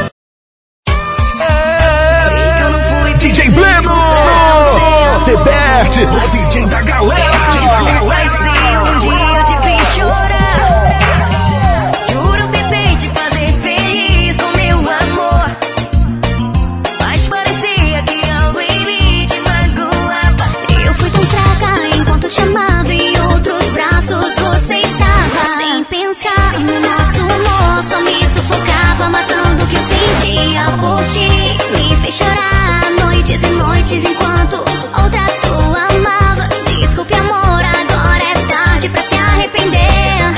é você. D J Breno, The Best, o D J da galera. Esse disco vai ser um dia eu te fiz chorar. Juro, tentei te fazer feliz com meu amor, mas parecia que algo em mim te magoava. Eu fui tão fraca enquanto te amava, em outros braços você estava. Sem pensar no nosso amor, só me sufocava, matando o que eu sentia por ti. Me fez chorar noites e noites enquanto outra tu amavas. Desculpe, amor, agora é tarde pra se arrepender.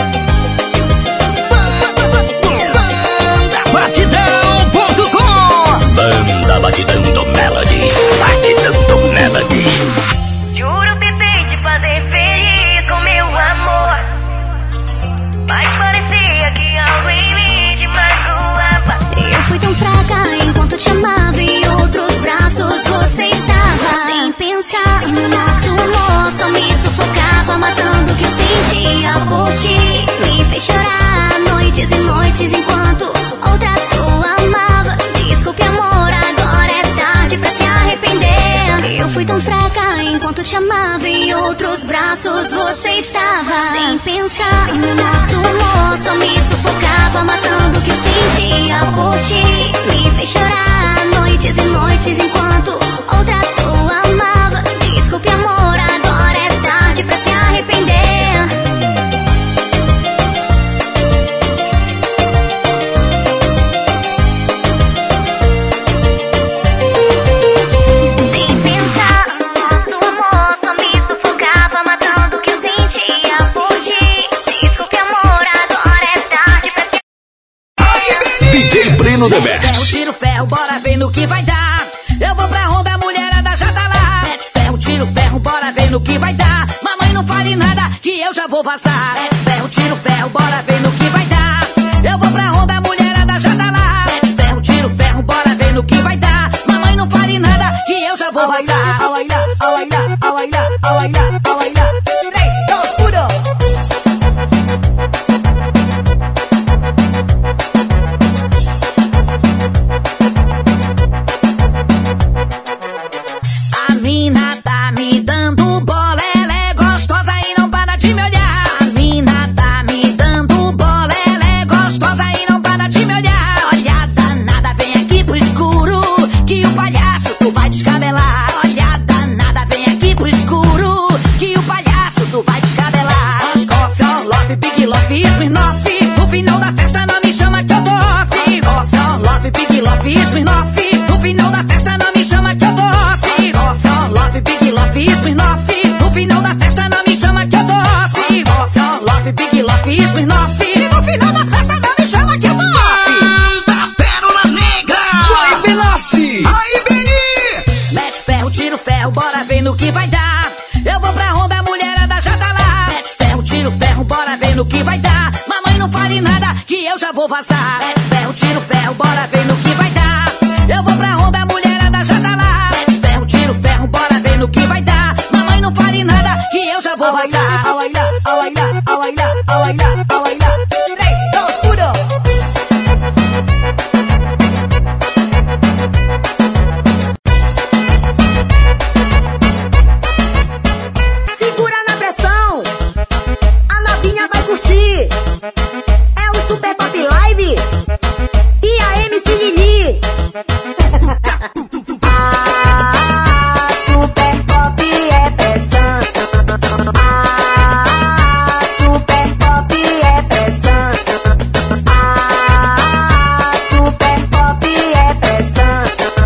Batidão ponto com. Banda Batidão do Melody. Batidão do Melody. Juro, tentei te fazer feliz com meu amor, mas parecia que algo em mim te magoava. Eu fui tão fraca enquanto te amava, em outros braços você estava. Sem pensar no nosso amor, só me sufocava, matando o que eu sentia por ti. Me fez chorar noites e noites enquanto outra tu amavas. Desculpe, amor, agora é tarde pra se arrepender. Eu fui tão fraca enquanto te amava, em outros braços você estava. Sem pensar no nosso amor, só me sufocava, matando o que eu sentia por ti. Me fez chorar noites e noites enquanto outra tu amavas. Desculpe, amor, agora é tarde pra se arrepender. Sem pensar no nosso amor, só me sufocava, matando o que eu sentia por ti. Desculpe, amor, agora é tarde pra se... D J Breno The Ferro, Best. tiro, ferro, bora ver no que vai dar. Eu vou pra onda, a mulherada já tá lá. Mete ferro, tiro, ferro, bora ver no que vai dar. Mamãe, não fale nada que eu já vou vazar. Mete ferro, tiro, ferro, bora ver no que vai dar. Eu vou pra onda, a mulherada já tá lá. Mete ferro, tiro, ferro, bora ver no que vai dar. Mamãe, não fale nada que eu já vou vazar. A bailar, a bailar, a bailar, a bailar, a bailar. três, dois, uno. A mina tá me dando bola, ela é gostosa e não para de me olhar. A mina tá me dando bola, ela é gostosa e não para de me olhar. Olha danada, vem aqui pro escuro, que o palhaço tu vai descabelar. Olha danada, vem aqui pro escuro, que o palhaço tu vai descabelar. Oscoff, Orloff, Big Love, Smirnoff, no final da festa não me chama que eu dou off. Oscoff, Orloff, Big Love, Smirnoff, no final da festa não me chama que eu dou off. Oscoff, Orloff, Big Love, Smirnoff, no final da festa não me chama que eu dou off. Oscoff, Orloff, Big Love, Smirnoff, no final da festa não me chama que eu dou off. Da Pérola Negra. Joy Benassi. Aí, Beni. Mete ferro, tiro ferro, bora ver no que vai dar. Eu vou pra onda, a mulherada já tá lá. Mete ferro, tiro ferro, bora ver no que vai dar. Mamãe, não fale nada que eu já vou vazar. Mete ferro, tiro ferro, bora ver no que vai dar. Eu vou pra onda, a mulherada já tá lá. Mete ferro, tiro ferro, bora ver no que vai dar. Mamãe, não fale nada que eu já vou A bailar, vazar. a bailar, a bailar, a bailar, a bailar, a bailar. três, dois, uno. Segura na pressão, a novinha vai curtir. É o Super Pop Live e a M C Lili. Ah, Super Pop é pressão. Ah, Super Pop é pressão. Ah, Super Pop é pressão.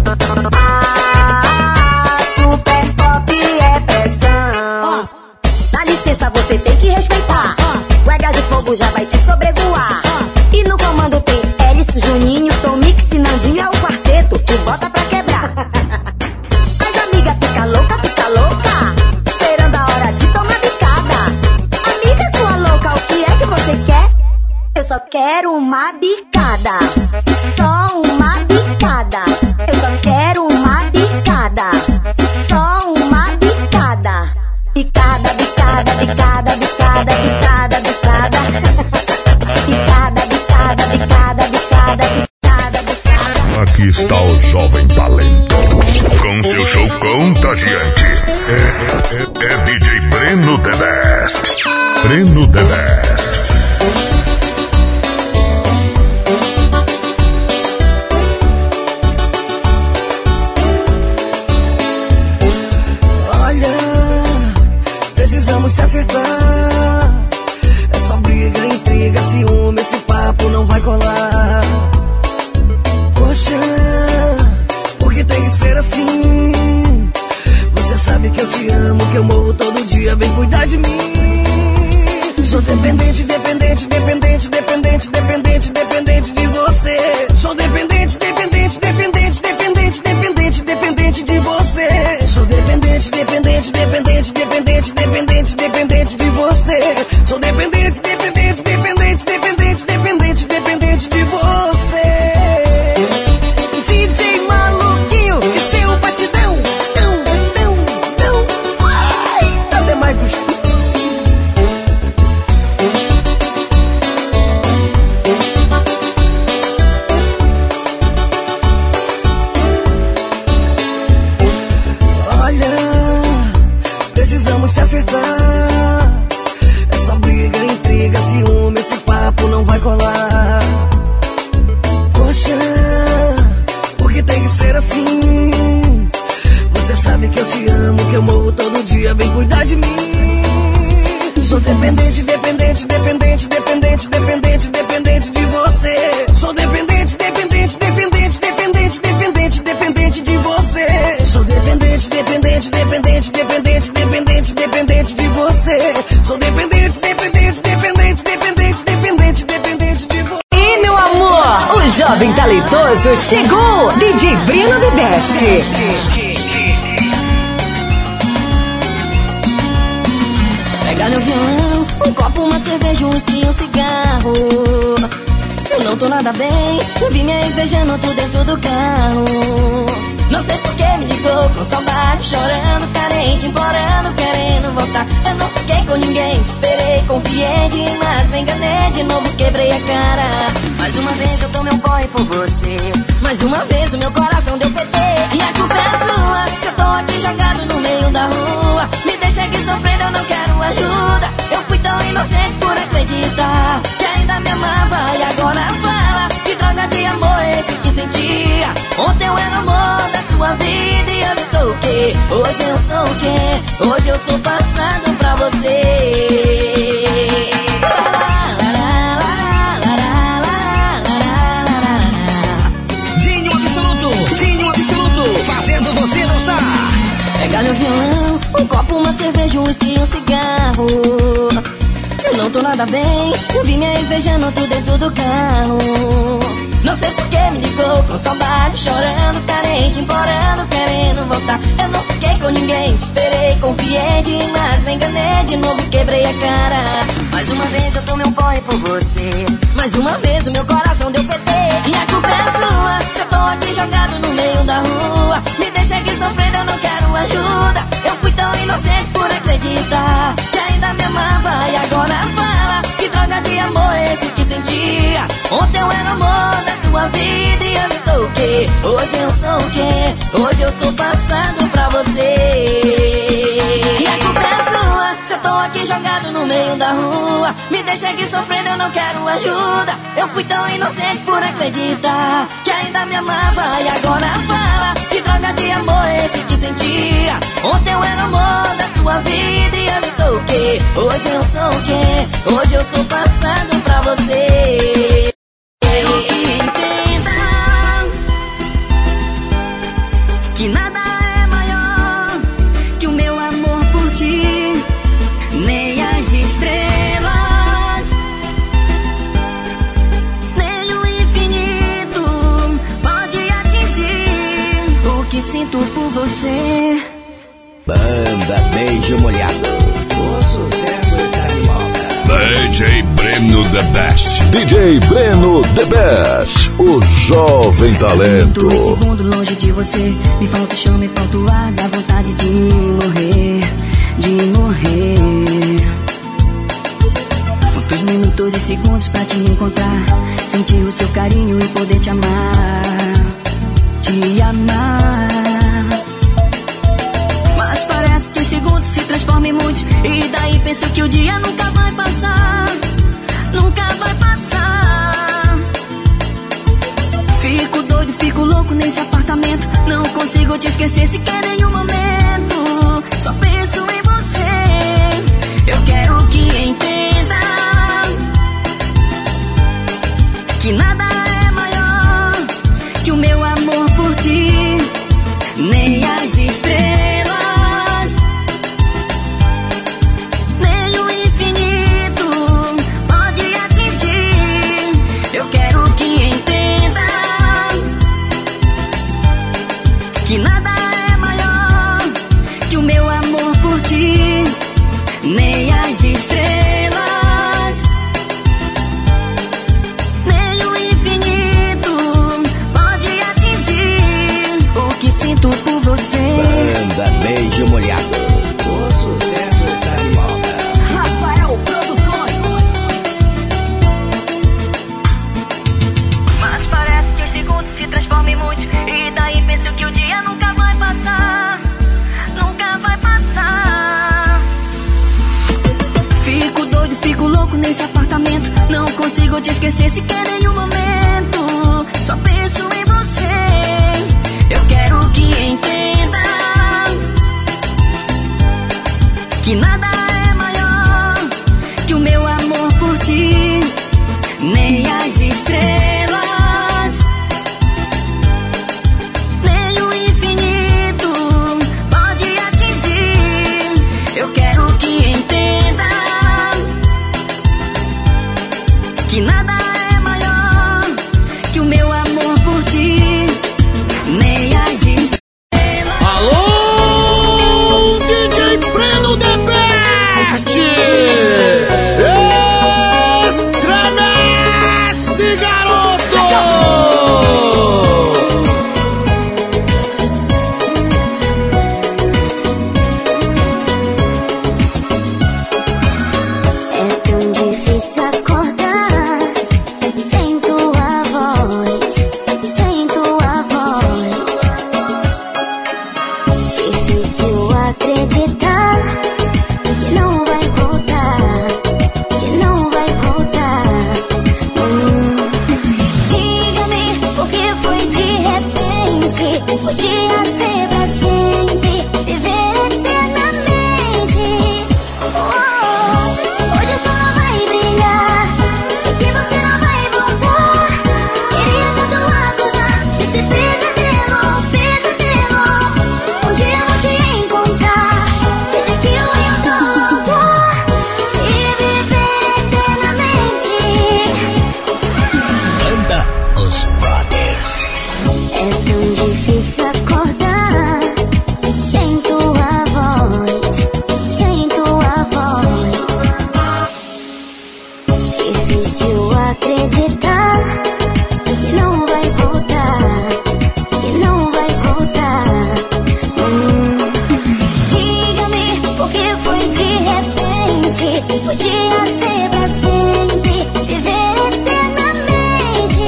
Ah, Super Pop é pressão. Ó, dá licença, você tem que respeitar. O H de fogo já vai te sobrevoar. E no comando tem Hélice, Juninho, Tom Mix e Nandinho. É o quarteto que bota pra quebrar. As amigas fica louca, fica louca, esperando a hora de tomar bicada. Amiga sua louca, o que é que você quer? Eu só quero uma bicada, só uma bicada. Aqui está o Jovem Talento, com seu show contagiante. É, é, é D J Breno The Best. Breno The Best. Precisamos se acertar. É só briga, intriga, ciúme. Esse papo não vai colar. Poxa, porque tem que ser assim? Você sabe que eu te amo, que eu morro todo dia. Vem cuidar de mim. Sou dependente, dependente, dependente, dependente, dependente, dependente de você. Sou dependente, dependente, dependente, dependente, dependente, dependente de você. Sou dependente, dependente, dependente, dependente, dependente, dependente de você. Sou dependente, dependente, dependente, dependente, dependente, dependente de você. D J Maluquinho e seu batidão. Tão, tão, tão. Ai, até mais gostoso. Precisamos se acertar. É só briga, intriga, ciúme. Esse papo não vai colar. Poxa, porque tem que ser assim? Você sabe que eu te amo, que eu morro todo dia. Vem cuidar de mim. Sou dependente, dependente, dependente, dependente, dependente, dependente de você. Sou dependente, dependente, dependente, dependente, dependente, dependente de você. Sou dependente, dependente, dependente, dependente, dependente, dependente de você. Sou dependente, dependente, dependente, dependente, dependente, dependente de você. E meu amor, o jovem talentoso chegou. D J Breno The Best. Pega meu violão, um copo, uma cerveja, um whisky, um cigarro. Eu não tô nada bem, eu vi minha ex beijando tu dentro do carro. Não sei por que me ligou, com saudade, chorando, carente, implorando, querendo voltar. Eu não fiquei com ninguém, te esperei, confiei demais, me enganei de novo, quebrei a cara. Mais uma vez eu tomei um boy por você, mais uma vez o meu coração deu P T. E a culpa é sua, se eu tô aqui jogado no meio da rua. Me deixa aqui sofrendo, eu não quero ajuda. Eu fui tão inocente por acreditar que ainda me amava e agora fala. Que droga de amor esse que sentia? Ontem eu era amor da sua vida e eu não sou o quê? Hoje eu sou o quê? Hoje eu sou passado pra você. Dinho Absoluto, Dinho Absoluto, fazendo você dançar. Pega meu violão, um copo, uma cerveja, um whisky, um cigarro. Eu não tô nada bem, eu vi minha ex beijando tu dentro do carro. Não sei por que me ligou, com saudade, chorando, carente, implorando, querendo voltar. Eu não fiquei com ninguém, te esperei, confiei demais, me enganei de novo, quebrei a cara. Mais uma vez eu tomei um boy por você, mais uma vez o meu coração deu P T. E a culpa é sua, se eu tô aqui jogado no meio da rua. Me deixa aqui sofrendo, eu não quero ajuda. Eu fui tão inocente por acreditar que ainda me amava e agora fala. Que droga de amor esse que sentia? Ontem eu era amor da sua vida e eu não sou o quê? Hoje eu sou o quê? Hoje eu sou passado pra você. E a culpa é sua, se eu tô aqui jogado no meio da rua. Me deixa aqui sofrendo, eu não quero ajuda. Eu fui tão inocente por acreditar que ainda me amava e agora fala. Que droga de amor esse que sentia? Ontem eu era amor da sua vida e eu não sou o quê? Hoje eu sou o quê? Hoje eu sou passado pra você. Quero que entenda que nada é maior que o meu amor por ti, nem as estrelas, nem o infinito pode atingir o que sinto por você. Banda Beijo Molhado, o sucesso está de volta. D J Breno The Best. D J Breno The Best, o jovem talento. Dois segundos longe de você, me falta o chão, me falta o ar, dá vontade de morrer, de morrer. Quantos minutos e segundos pra te encontrar, sentir o seu carinho e poder te amar. louco nesse apartamento. Não consigo te esquecer sequer em um momento. Só penso em você. Eu quero que entenda que nada é maior que o meu amor por ti. Nem as estrelas, nem o infinito pode atingir. Eu quero que entenda que nada é maior que o meu amor por ti. Nem as estrelas, nem o infinito pode atingir o que sinto por você. Banda Beijo Molhado, o sucesso está de volta. Rafael Produções. Mas parece que os segundos se transformam em muitos, e daí penso que o dia nunca vai passar. Nunca vai passar. Fico doido, fico louco nesse apartamento. Não consigo te esquecer sequer em um momento. Só penso em você. Eu quero que entenda que nada é maior que o meu amor por ti. Nem as estrelas, nem o infinito pode atingir. Eu quero que entenda que nada é maior que o meu amor por ti. Nem as estrelas. Alô, D J Breno The Best! Estremece, garoto! É tão difícil acordar sem tua voz, sem tua voz. Difícil acreditar que não vai voltar, que não vai voltar. Hum. Diga-me por que foi de repente. Podia ser pra sempre, viver eternamente. Oh, hoje o sol não vai brilhar, sei que você não vai voltar. Queria tanto acordar desse pesadelo, pesadelo. Um dia eu vou te encontrar, sei de fio em outro lugar e viver eternamente. Banda Os Brothers. É tão difícil acordar sem tua voz, sem tua voz. Difícil acreditar que não vai voltar, que não vai voltar. Hum. Diga-me por que foi de repente. Podia ser pra sempre, viver eternamente.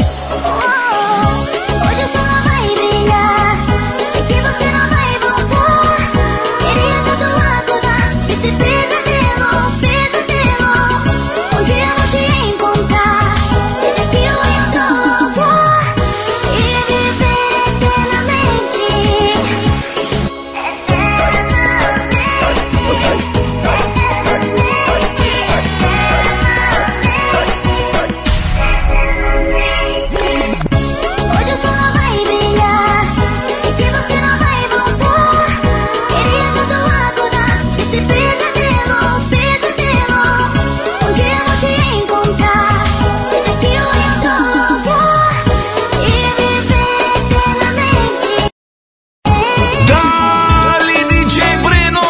Oh, hoje o sol não vai brilhar, sei que você não vai voltar. Queria tanto acordar desse pesadelo, pesadelo. Um dia eu vou te encontrar, sei de fio em outro lugar e viver eternamente. Hoje o sol não vai brilhar, sei que você não vai voltar. Queria tanto acordar desse pesadelo, pesadelo. Um dia eu vou te encontrar, sei de fio em outro lugar e viver eternamente. Dali D J Breno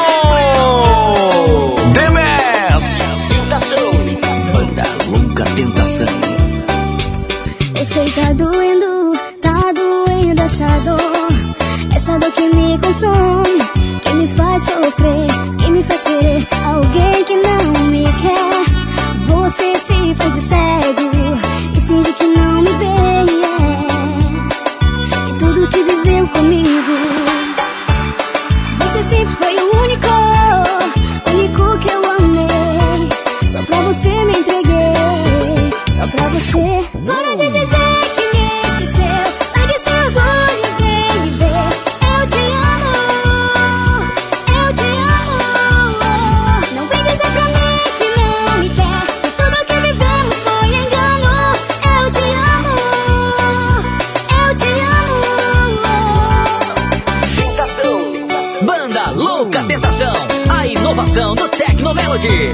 The Best! Banda Louca Tentação. Eu sei tá doendo, tá doendo essa dor. Essa dor que me consome, que me faz sofrer, que me faz querer alguém que não me quer. Você se faz de cego e finge que não me vê, yeah. E tudo que viveu comigo, você sempre foi o único, único que eu amei. Só pra você me entreguei, só pra você. Para de dizer que me esqueceu, largue seu aqui.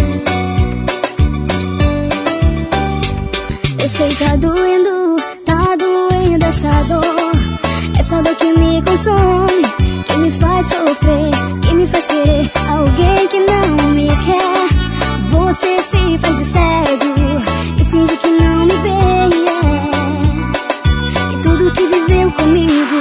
Eu sei tá doendo, tá doendo essa dor. Essa dor que me consome, que me faz sofrer, que me faz querer alguém que não me quer. Você se faz de cego e finge que não me vê, yeah. E tudo que viveu comigo,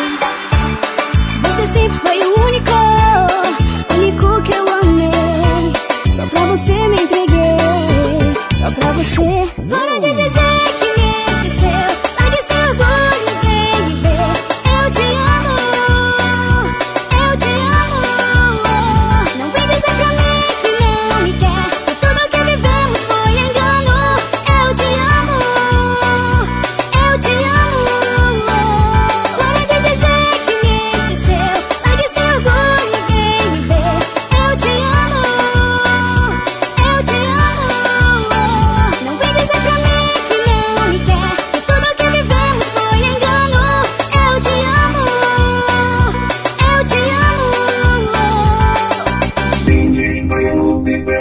você sempre foi o único, único que eu amei. Só pra você me entreguei, só pra você. Para de dizer que me esqueceu, largue seu orgulho e vem me ver. Eu te amo, eu te amo. Não vem dizer pra mim que não me quer, que tudo que vivemos foi engano. Eu te amo, eu te amo. Para de dizer que me esqueceu, largue seu orgulho e vem me ver. Eu te amo, eu te amo. Não vem dizer pra mim que não me quer, que tudo que vivemos foi engano. Eu te amo, eu te amo. D J Breno The Best.